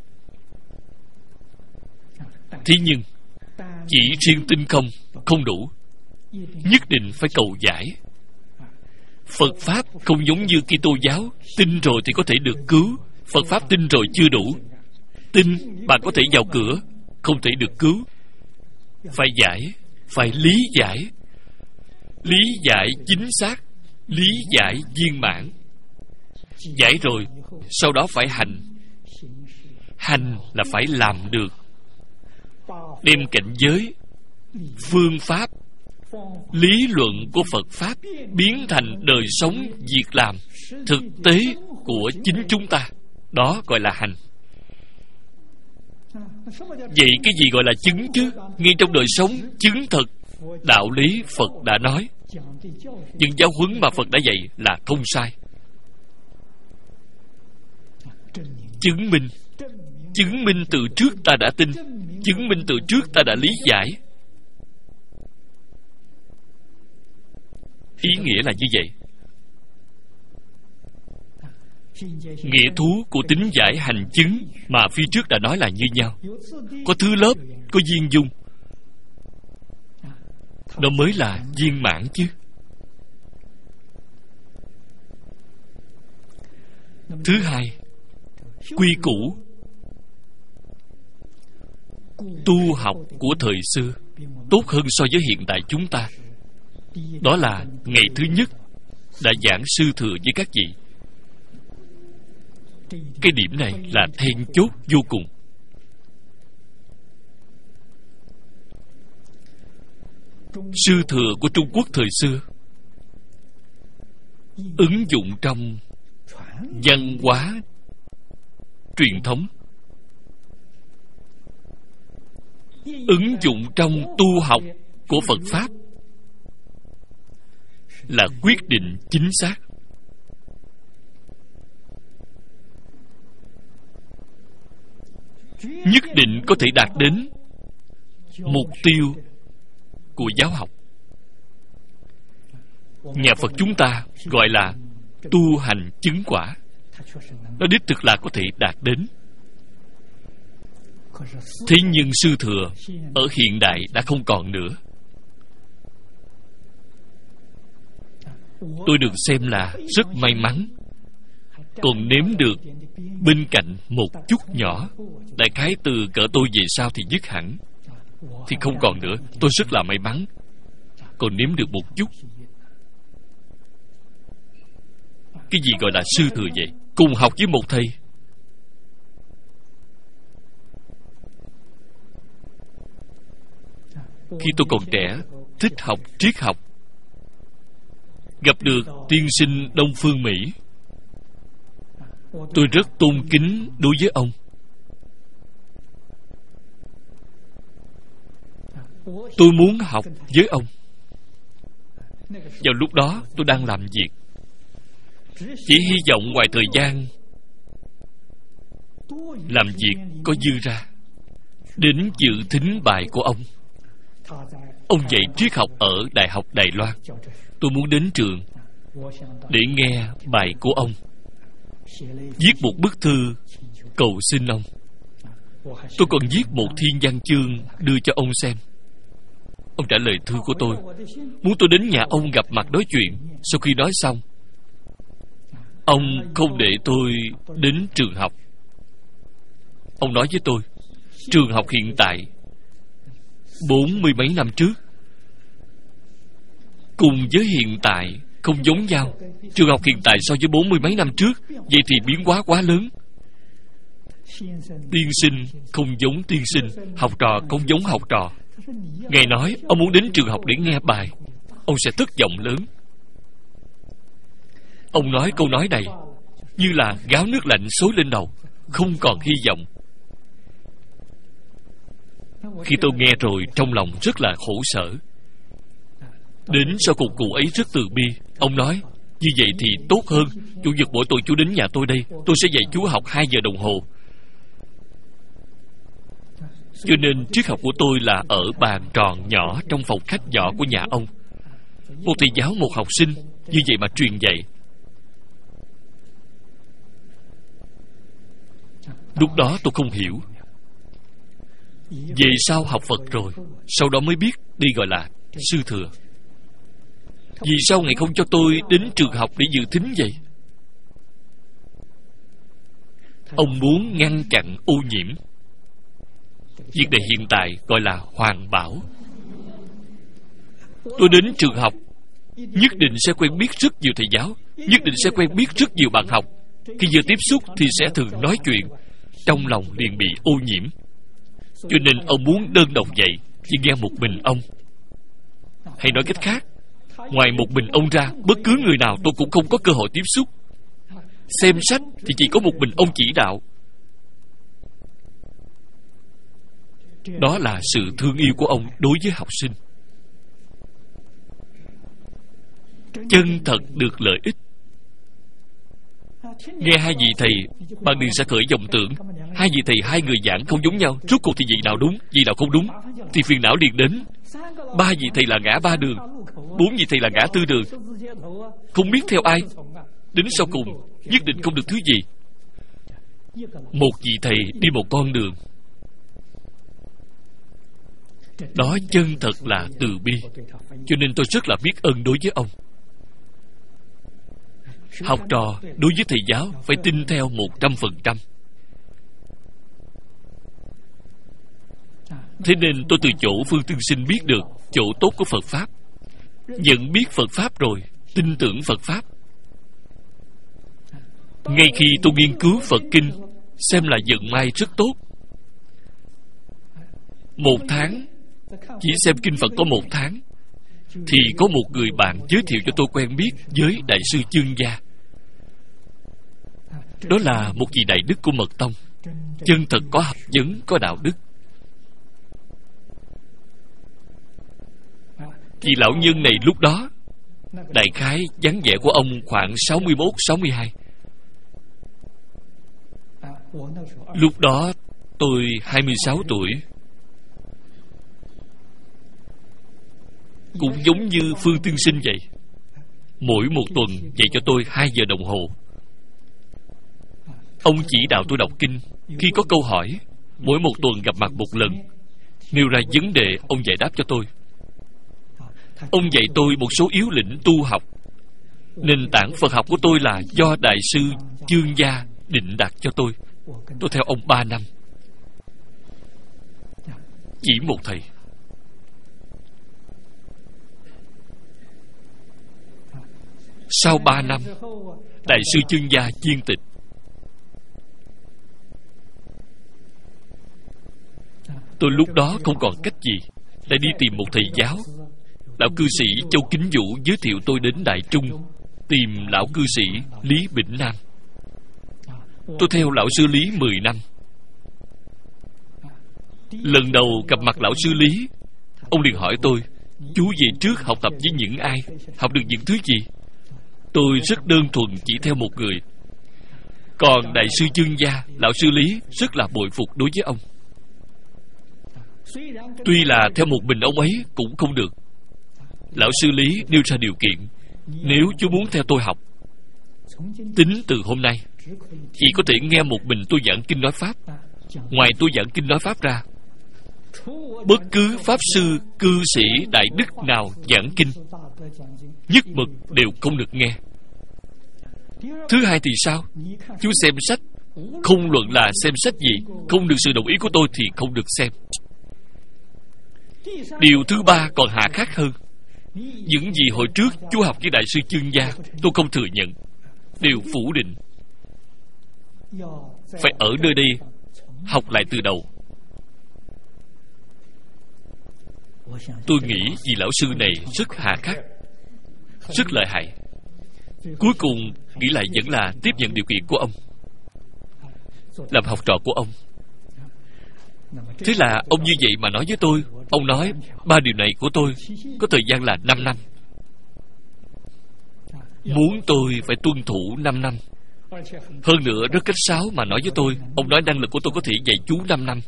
Thế nhưng chỉ riêng tin không không đủ, nhất định phải cầu giải. Phật Pháp không giống như Kitô giáo, tin rồi thì có thể được cứu. Phật Pháp tin rồi chưa đủ. Tin bạn có thể vào cửa, không thể được cứu. Phải giải, phải lý giải. Lý giải chính xác, lý giải viên mãn. Giải rồi, sau đó phải hành. Hành là phải làm được. Đem cảnh giới, phương pháp, lý luận của Phật Pháp biến thành đời sống, việc làm thực tế của chính chúng ta. Đó gọi là hành. Vậy cái gì gọi là chứng chứ? Ngay trong đời sống chứng thực đạo lý Phật đã nói. Những giáo huấn mà Phật đã dạy là không sai. Chứng minh. Chứng minh từ trước ta đã tin. Chứng minh từ trước ta đã lý giải. Ý nghĩa là như vậy. Nghĩa thú của tính giải hành chứng mà phía trước đã nói là như nhau. Có thứ lớp, có viên dung, nó mới là viên mãn chứ. Thứ hai, quy củ tu học của thời xưa tốt hơn so với hiện tại chúng ta. Đó là ngày thứ nhất đã giảng sư thừa với các vị. Cái điểm này là then chốt vô cùng. Sư thừa của Trung Quốc thời xưa ứng dụng trong văn hóa truyền thống, ứng dụng trong tu học của Phật Pháp là quyết định chính xác. Nhất định có thể đạt đến mục tiêu của giáo học. nhà Phật chúng ta gọi là tu hành chứng quả. Nó đích thực là có thể đạt đến. Thế nhưng sư thừa ở hiện đại đã không còn nữa. Tôi được xem là rất may mắn, còn nếm được bên cạnh một chút nhỏ. Đại khái từ cỡ tôi về sau thì dứt hẳn, thì không còn nữa. Tôi rất là may mắn, còn nếm được một chút. Cái gì gọi là sư thừa vậy? Cùng học với một thầy. Khi tôi còn trẻ, thích học triết học, gặp được tiên sinh Đông Phương Mỹ, tôi rất tôn kính đối với ông. Tôi muốn học với ông. Vào lúc đó tôi đang làm việc, chỉ hy vọng ngoài thời gian làm việc có dư ra, đến dự thính bài của ông. Ông dạy triết học ở Đại học Đài Loan. Tôi muốn đến trường để nghe bài của ông, viết một bức thư cầu xin ông. Tôi còn viết một thiên văn chương đưa cho ông xem. Ông trả lời thư của tôi, muốn tôi đến nhà ông gặp mặt nói chuyện. Sau khi nói xong, ông không để tôi đến trường học. Ông nói với tôi, trường học hiện tại bốn mươi mấy năm trước cùng với hiện tại không giống nhau. Trường học hiện tại so với bốn mươi mấy năm trước, vậy thì biến hóa quá lớn. Tiên sinh không giống tiên sinh, học trò không giống học trò. Ngài nói ông muốn đến trường học để nghe bài, ông sẽ thất vọng lớn. Ông nói câu nói này như là gáo nước lạnh xối lên đầu, không còn hy vọng. Khi tôi nghe rồi, trong lòng rất là khổ sở. Đến sau cùng cụ ấy rất từ bi. Ông nói, như vậy thì tốt hơn. Chủ nhật mỗi tuần chú đến nhà tôi đây, tôi sẽ dạy chú học hai giờ đồng hồ. Cho nên triết học của tôi là ở bàn tròn nhỏ trong phòng khách nhỏ của nhà ông. Một thầy giáo, một học sinh, như vậy mà truyền dạy. Lúc đó tôi không hiểu. Về sau học Phật rồi, sau đó mới biết đây gọi là sư thừa. Vì sao Ngài không cho tôi đến trường học để dự thính vậy? Ông muốn ngăn chặn ô nhiễm. Việc này hiện tại gọi là hoàn bảo. Tôi đến trường học, nhất định sẽ quen biết rất nhiều thầy giáo, nhất định sẽ quen biết rất nhiều bạn học. Khi vừa tiếp xúc thì sẽ thường nói chuyện, trong lòng liền bị ô nhiễm. Cho nên ông muốn đơn độc dạy, chỉ nghe một mình ông. Hay nói cách khác, ngoài một mình ông ra, bất cứ người nào tôi cũng không có cơ hội tiếp xúc. Xem sách thì chỉ có một mình ông chỉ đạo. Đó là sự thương yêu của ông đối với học sinh. Chân thật được lợi ích. Nghe hai vị thầy, bạn đừng sẽ khởi vọng tưởng. Hai vị thầy, hai người giảng không giống nhau, rốt cuộc thì vị nào đúng, vị nào không đúng, thì phiền não liền đến. Ba vị thầy là ngã ba đường, bốn vị thầy là ngã tư đường. Không biết theo ai, đến sau cùng nhất định không được thứ gì. Một vị thầy đi một con đường, đó chân thật là từ bi. Cho nên tôi rất là biết ơn đối với ông. Học trò đối với thầy giáo phải tin theo một trăm phần trăm. Thế nên tôi từ chỗ Phương Tiên Sinh biết được chỗ tốt của Phật Pháp. Nhận biết Phật Pháp rồi, tin tưởng Phật Pháp. Ngay khi tôi nghiên cứu Phật Kinh, xem là vận may rất tốt. Một tháng, chỉ xem Kinh Phật có một tháng, thì có một người bạn giới thiệu cho tôi quen biết với Đại sư Chương Gia. Đó là một vị đại đức của Mật Tông, chân thật có học vấn, có đạo đức. Vị lão nhân này lúc đó, đại khái dáng vẻ của ông khoảng sáu mươi mốt, sáu mươi hai. Lúc đó tôi hai mươi sáu tuổi. Cũng giống như Phương Tiên Sinh vậy. mỗi một tuần dạy cho tôi hai giờ đồng hồ. Ông chỉ đạo tôi đọc kinh. Khi có câu hỏi, mỗi một tuần gặp mặt một lần, nêu ra vấn đề, ông giải đáp cho tôi. Ông dạy tôi một số yếu lĩnh tu học. Nền tảng Phật học của tôi là do Đại sư Chương Gia định đạt cho tôi. Tôi theo ông ba năm. Chỉ một thầy. Sau ba năm, Đại sư Chương Gia viên tịch. Tôi lúc đó không còn cách gì, lại đi tìm một thầy giáo. Lão cư sĩ Châu Kính Vũ giới thiệu tôi đến Đại Trung tìm lão cư sĩ Lý Bỉnh Nam. Tôi theo lão sư Lý mười năm. Lần đầu gặp mặt lão sư Lý, ông liền hỏi tôi, chú về trước học tập với những ai, học được những thứ gì? Tôi rất đơn thuần chỉ theo một người. Còn Đại sư Chương Gia, lão sư Lý rất là bội phục đối với ông. Tuy là theo một mình ông ấy cũng không được. Lão sư Lý nêu ra điều kiện, nếu chú muốn theo tôi học, tính từ hôm nay chỉ có thể nghe một mình tôi giảng kinh nói pháp. Ngoài tôi giảng kinh nói pháp ra, bất cứ pháp sư, cư sĩ, đại đức nào giảng kinh, nhất mực đều không được nghe. Thứ hai thì sao? Chú xem sách, không luận là xem sách gì, không được sự đồng ý của tôi thì không được xem. Điều thứ ba còn hà khắc hơn. Những gì hồi trước chú học với Đại sư Chương Gia, tôi không thừa nhận, đều phủ định. Phải ở nơi đây học lại từ đầu. Tôi nghĩ vì lão sư này rất hà khắc, rất lợi hại. Cuối cùng nghĩ lại vẫn là tiếp nhận điều kiện của ông, làm học trò của ông. Thế là ông như vậy mà nói với tôi. Ông nói ba điều này của tôi có thời gian là năm năm. Muốn tôi phải tuân thủ năm năm. Hơn nữa rất cách sáo mà nói với tôi. Ông nói năng lực của tôi có thể dạy chú năm năm.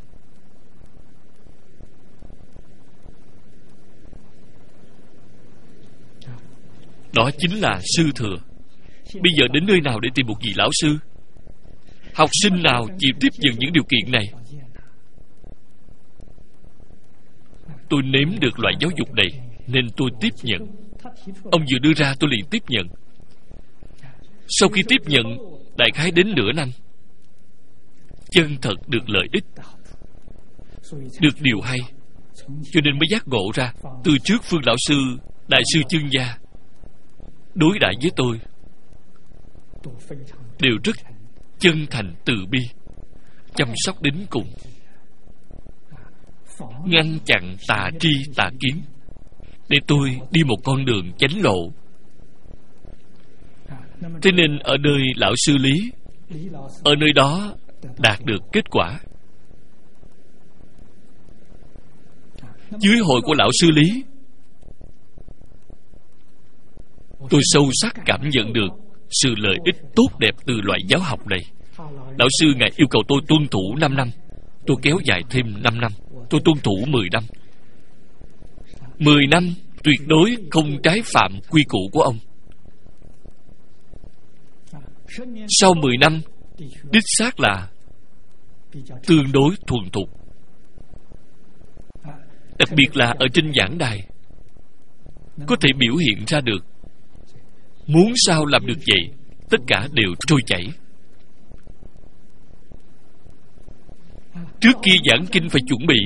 Đó chính là sư thừa. Bây giờ đến nơi nào để tìm một vị lão sư? Học sinh nào chịu tiếp nhận những điều kiện này? Tôi nếm được loại giáo dục này nên tôi tiếp nhận. Ông vừa đưa ra tôi liền tiếp nhận. Sau khi tiếp nhận, đại khái đến nửa năm, chân thật được lợi ích, được điều hay, cho nên mới giác ngộ ra. Từ trước Phương lão sư, Đại sư Chương Gia đối đãi với tôi đều rất chân thành từ bi, chăm sóc đến cùng, ngăn chặn tà tri tà kiến, để tôi đi một con đường chánh lộ. Thế nên ở nơi lão sư Lý, ở nơi đó đạt được kết quả. Dưới hội của lão sư Lý, tôi sâu sắc cảm nhận được sự lợi ích tốt đẹp từ loại giáo học này. Lão sư ngài yêu cầu tôi tuân thủ năm năm, tôi kéo dài thêm năm năm, tôi tuân thủ mười năm. Mười năm tuyệt đối không trái phạm quy củ của ông. Sau mười năm, đích xác là tương đối thuần thục. Đặc biệt là ở trên giảng đài, có thể biểu hiện ra được. Muốn sao làm được vậy, tất cả đều trôi chảy. Trước khi giảng kinh phải chuẩn bị,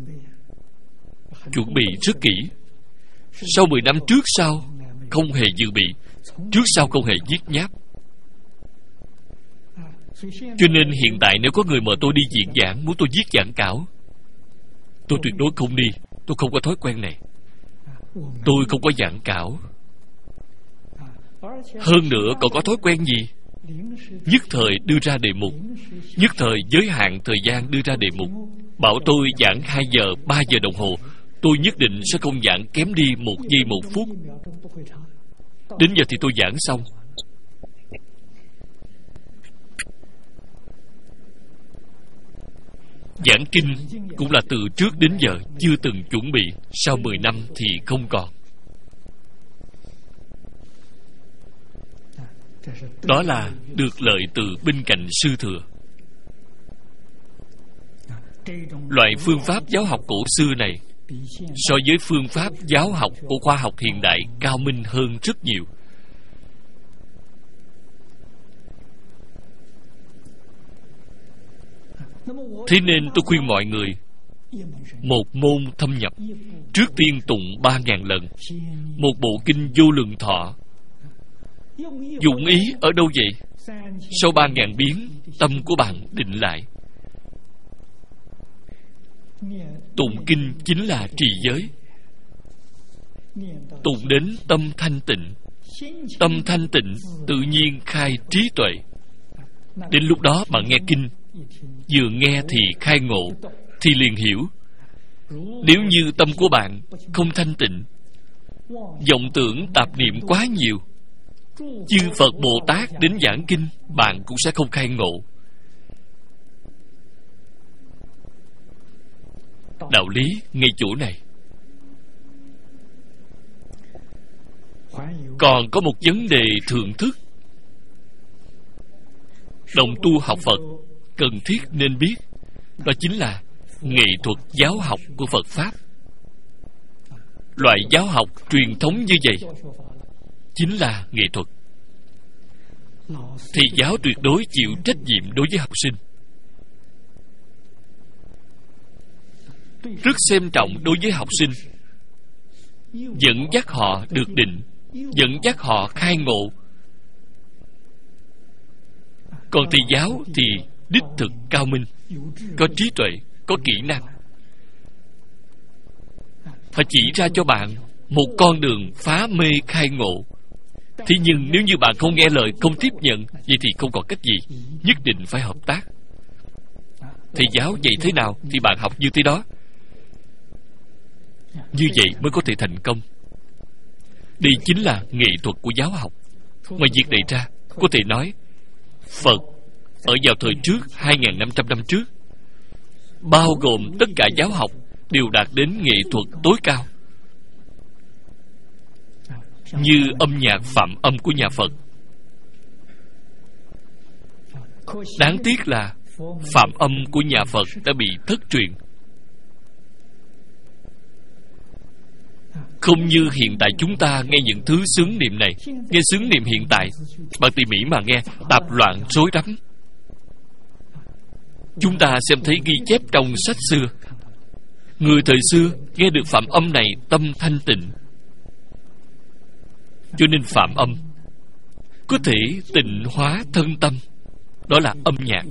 chuẩn bị rất kỹ. Sau mười năm trước sau không hề dự bị, trước sau không hề viết nháp. Cho nên hiện tại nếu có người mời tôi đi diễn giảng, muốn tôi viết giảng cảo, tôi tuyệt đối không đi. Tôi không có thói quen này. Tôi không có giảng cảo. Hơn nữa còn có thói quen gì? Nhất thời đưa ra đề mục, nhất thời giới hạn thời gian đưa ra đề mục. Bảo tôi giảng hai giờ, ba giờ đồng hồ, tôi nhất định sẽ không giảng kém đi một giây một phút. Đến giờ thì tôi giảng xong. Giảng kinh cũng là từ trước đến giờ chưa từng chuẩn bị. Sau mười năm thì không còn. Đó là được lợi từ bên cạnh sư thừa. Loại phương pháp giáo học cổ xưa này so với phương pháp giáo học của khoa học hiện đại cao minh hơn rất nhiều. Thế nên tôi khuyên mọi người, một môn thâm nhập, trước tiên tụng ba ngàn lần một bộ kinh Vô Lượng Thọ. Dụng ý ở đâu vậy? Sau ba ngàn biến, tâm của bạn định lại. Tụng kinh chính là trì giới. Tụng đến tâm thanh tịnh. Tâm thanh tịnh tự nhiên khai trí tuệ. Đến lúc đó bạn nghe kinh, vừa nghe thì khai ngộ, thì liền hiểu. Nếu như tâm của bạn không thanh tịnh, vọng tưởng tạp niệm quá nhiều, chư Phật Bồ Tát đến giảng kinh, bạn cũng sẽ không khai ngộ. Đạo lý ngay chỗ này. Còn có một vấn đề thưởng thức, đồng tu học Phật cần thiết nên biết, đó chính là nghệ thuật giáo học của Phật Pháp. Loại giáo học truyền thống như vậy chính là nghệ thuật. Thầy giáo tuyệt đối chịu trách nhiệm đối với học sinh, rất xem trọng đối với học sinh, dẫn dắt họ được định, dẫn dắt họ khai ngộ. Còn thầy giáo thì đích thực cao minh, có trí tuệ, có kỹ năng, phải chỉ ra cho bạn một con đường phá mê khai ngộ. Thế nhưng nếu như bạn không nghe lời, không tiếp nhận, vậy thì không còn cách gì, nhất định phải hợp tác. Thầy giáo dạy thế nào thì bạn học như thế đó. Như vậy mới có thể thành công. Đây chính là nghệ thuật của giáo học. Ngoài việc này ra, có thể nói Phật ở vào thời trước hai nghìn năm trăm năm trước, bao gồm tất cả giáo học đều đạt đến nghệ thuật tối cao, như âm nhạc phạm âm của nhà Phật. Đáng tiếc là phạm âm của nhà Phật đã bị thất truyền. Không như hiện tại chúng ta nghe những thứ xướng niệm này. Nghe xướng niệm hiện tại, bạn tỉ mỉ mà nghe, tạp loạn rối rắm. Chúng ta xem thấy ghi chép trong sách xưa, người thời xưa nghe được phạm âm này tâm thanh tịnh. Cho nên phạm âm có thể tịnh hóa thân tâm. Đó là âm nhạc.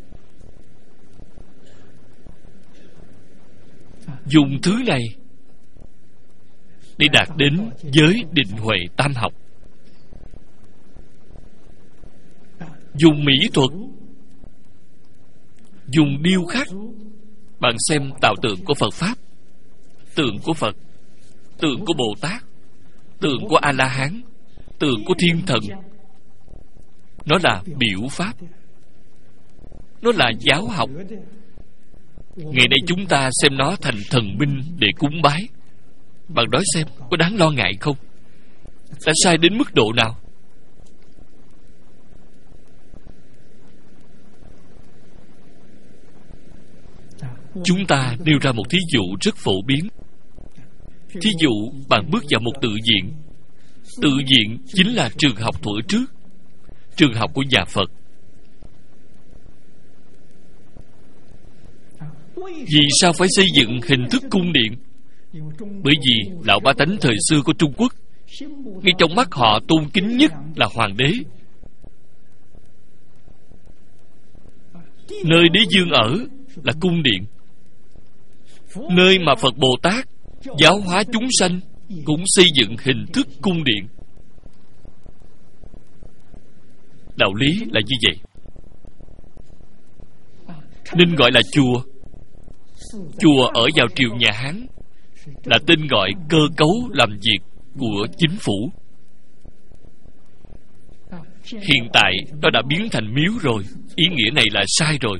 Dùng thứ này để đạt đến giới định huệ tam học. Dùng mỹ thuật, dùng điêu khắc. Bạn xem tạo tượng của Phật Pháp, tượng của Phật, tượng của Bồ Tát, tượng của A-la-hán, tượng của thiên thần. Nó là biểu pháp, nó là giáo học. Ngày nay chúng ta xem nó thành thần minh để cúng bái. Bạn nói xem có đáng lo ngại không? Đã sai đến mức độ nào? Chúng ta nêu ra một thí dụ rất phổ biến. Thí dụ bạn bước vào một tự viện. Tự viện chính là trường học thuở trước, trường học của nhà Phật. Vì sao phải xây dựng hình thức cung điện? Bởi vì lão bá tánh thời xưa của Trung Quốc, ngay trong mắt họ tôn kính nhất là hoàng đế. Nơi đế vương ở là cung điện. Nơi mà Phật Bồ Tát giáo hóa chúng sanh cũng xây dựng hình thức cung điện. Đạo lý là như vậy, nên gọi là chùa. Chùa ở vào triều nhà Hán là tên gọi cơ cấu làm việc của chính phủ. Hiện tại nó đã biến thành miếu rồi. Ý nghĩa này là sai rồi.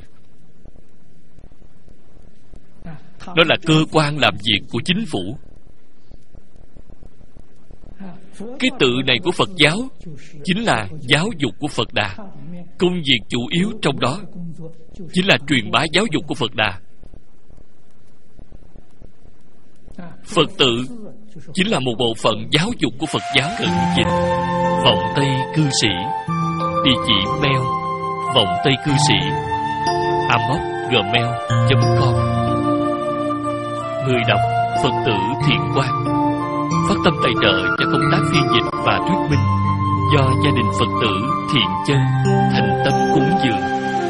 Nó là cơ quan làm việc của chính phủ. Cái tự này của Phật giáo chính là giáo dục của Phật Đà. Công việc chủ yếu trong đó chính là truyền bá giáo dục của Phật Đà. Phật tự chính là một bộ phận giáo dục của Phật giáo. Cận dịch Vọng Tây Cư Sĩ. Địa chỉ mail vọng tây cư sĩ a m o c gmail chấm com. Người đọc Phật tử Thiện Quang. Phát tâm tài trợ cho công tác phiên dịch và thuyết minh do gia đình Phật tử Thiện Chân thành tâm cúng dường.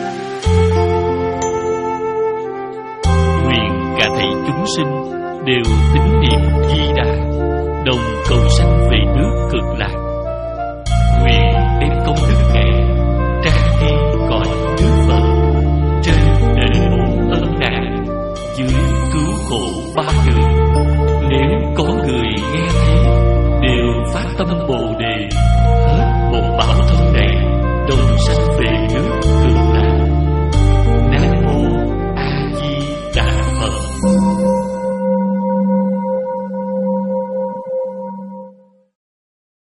Nguyện cả thảy chúng sinh đều tín niệm Di Đà, đồng cầu sanh về nước Cực Lạc. Nguyện đem công đức nghệ tra đi cõi nước Phật, trên đền ơn nạn, dưới cứu khổ ba đường.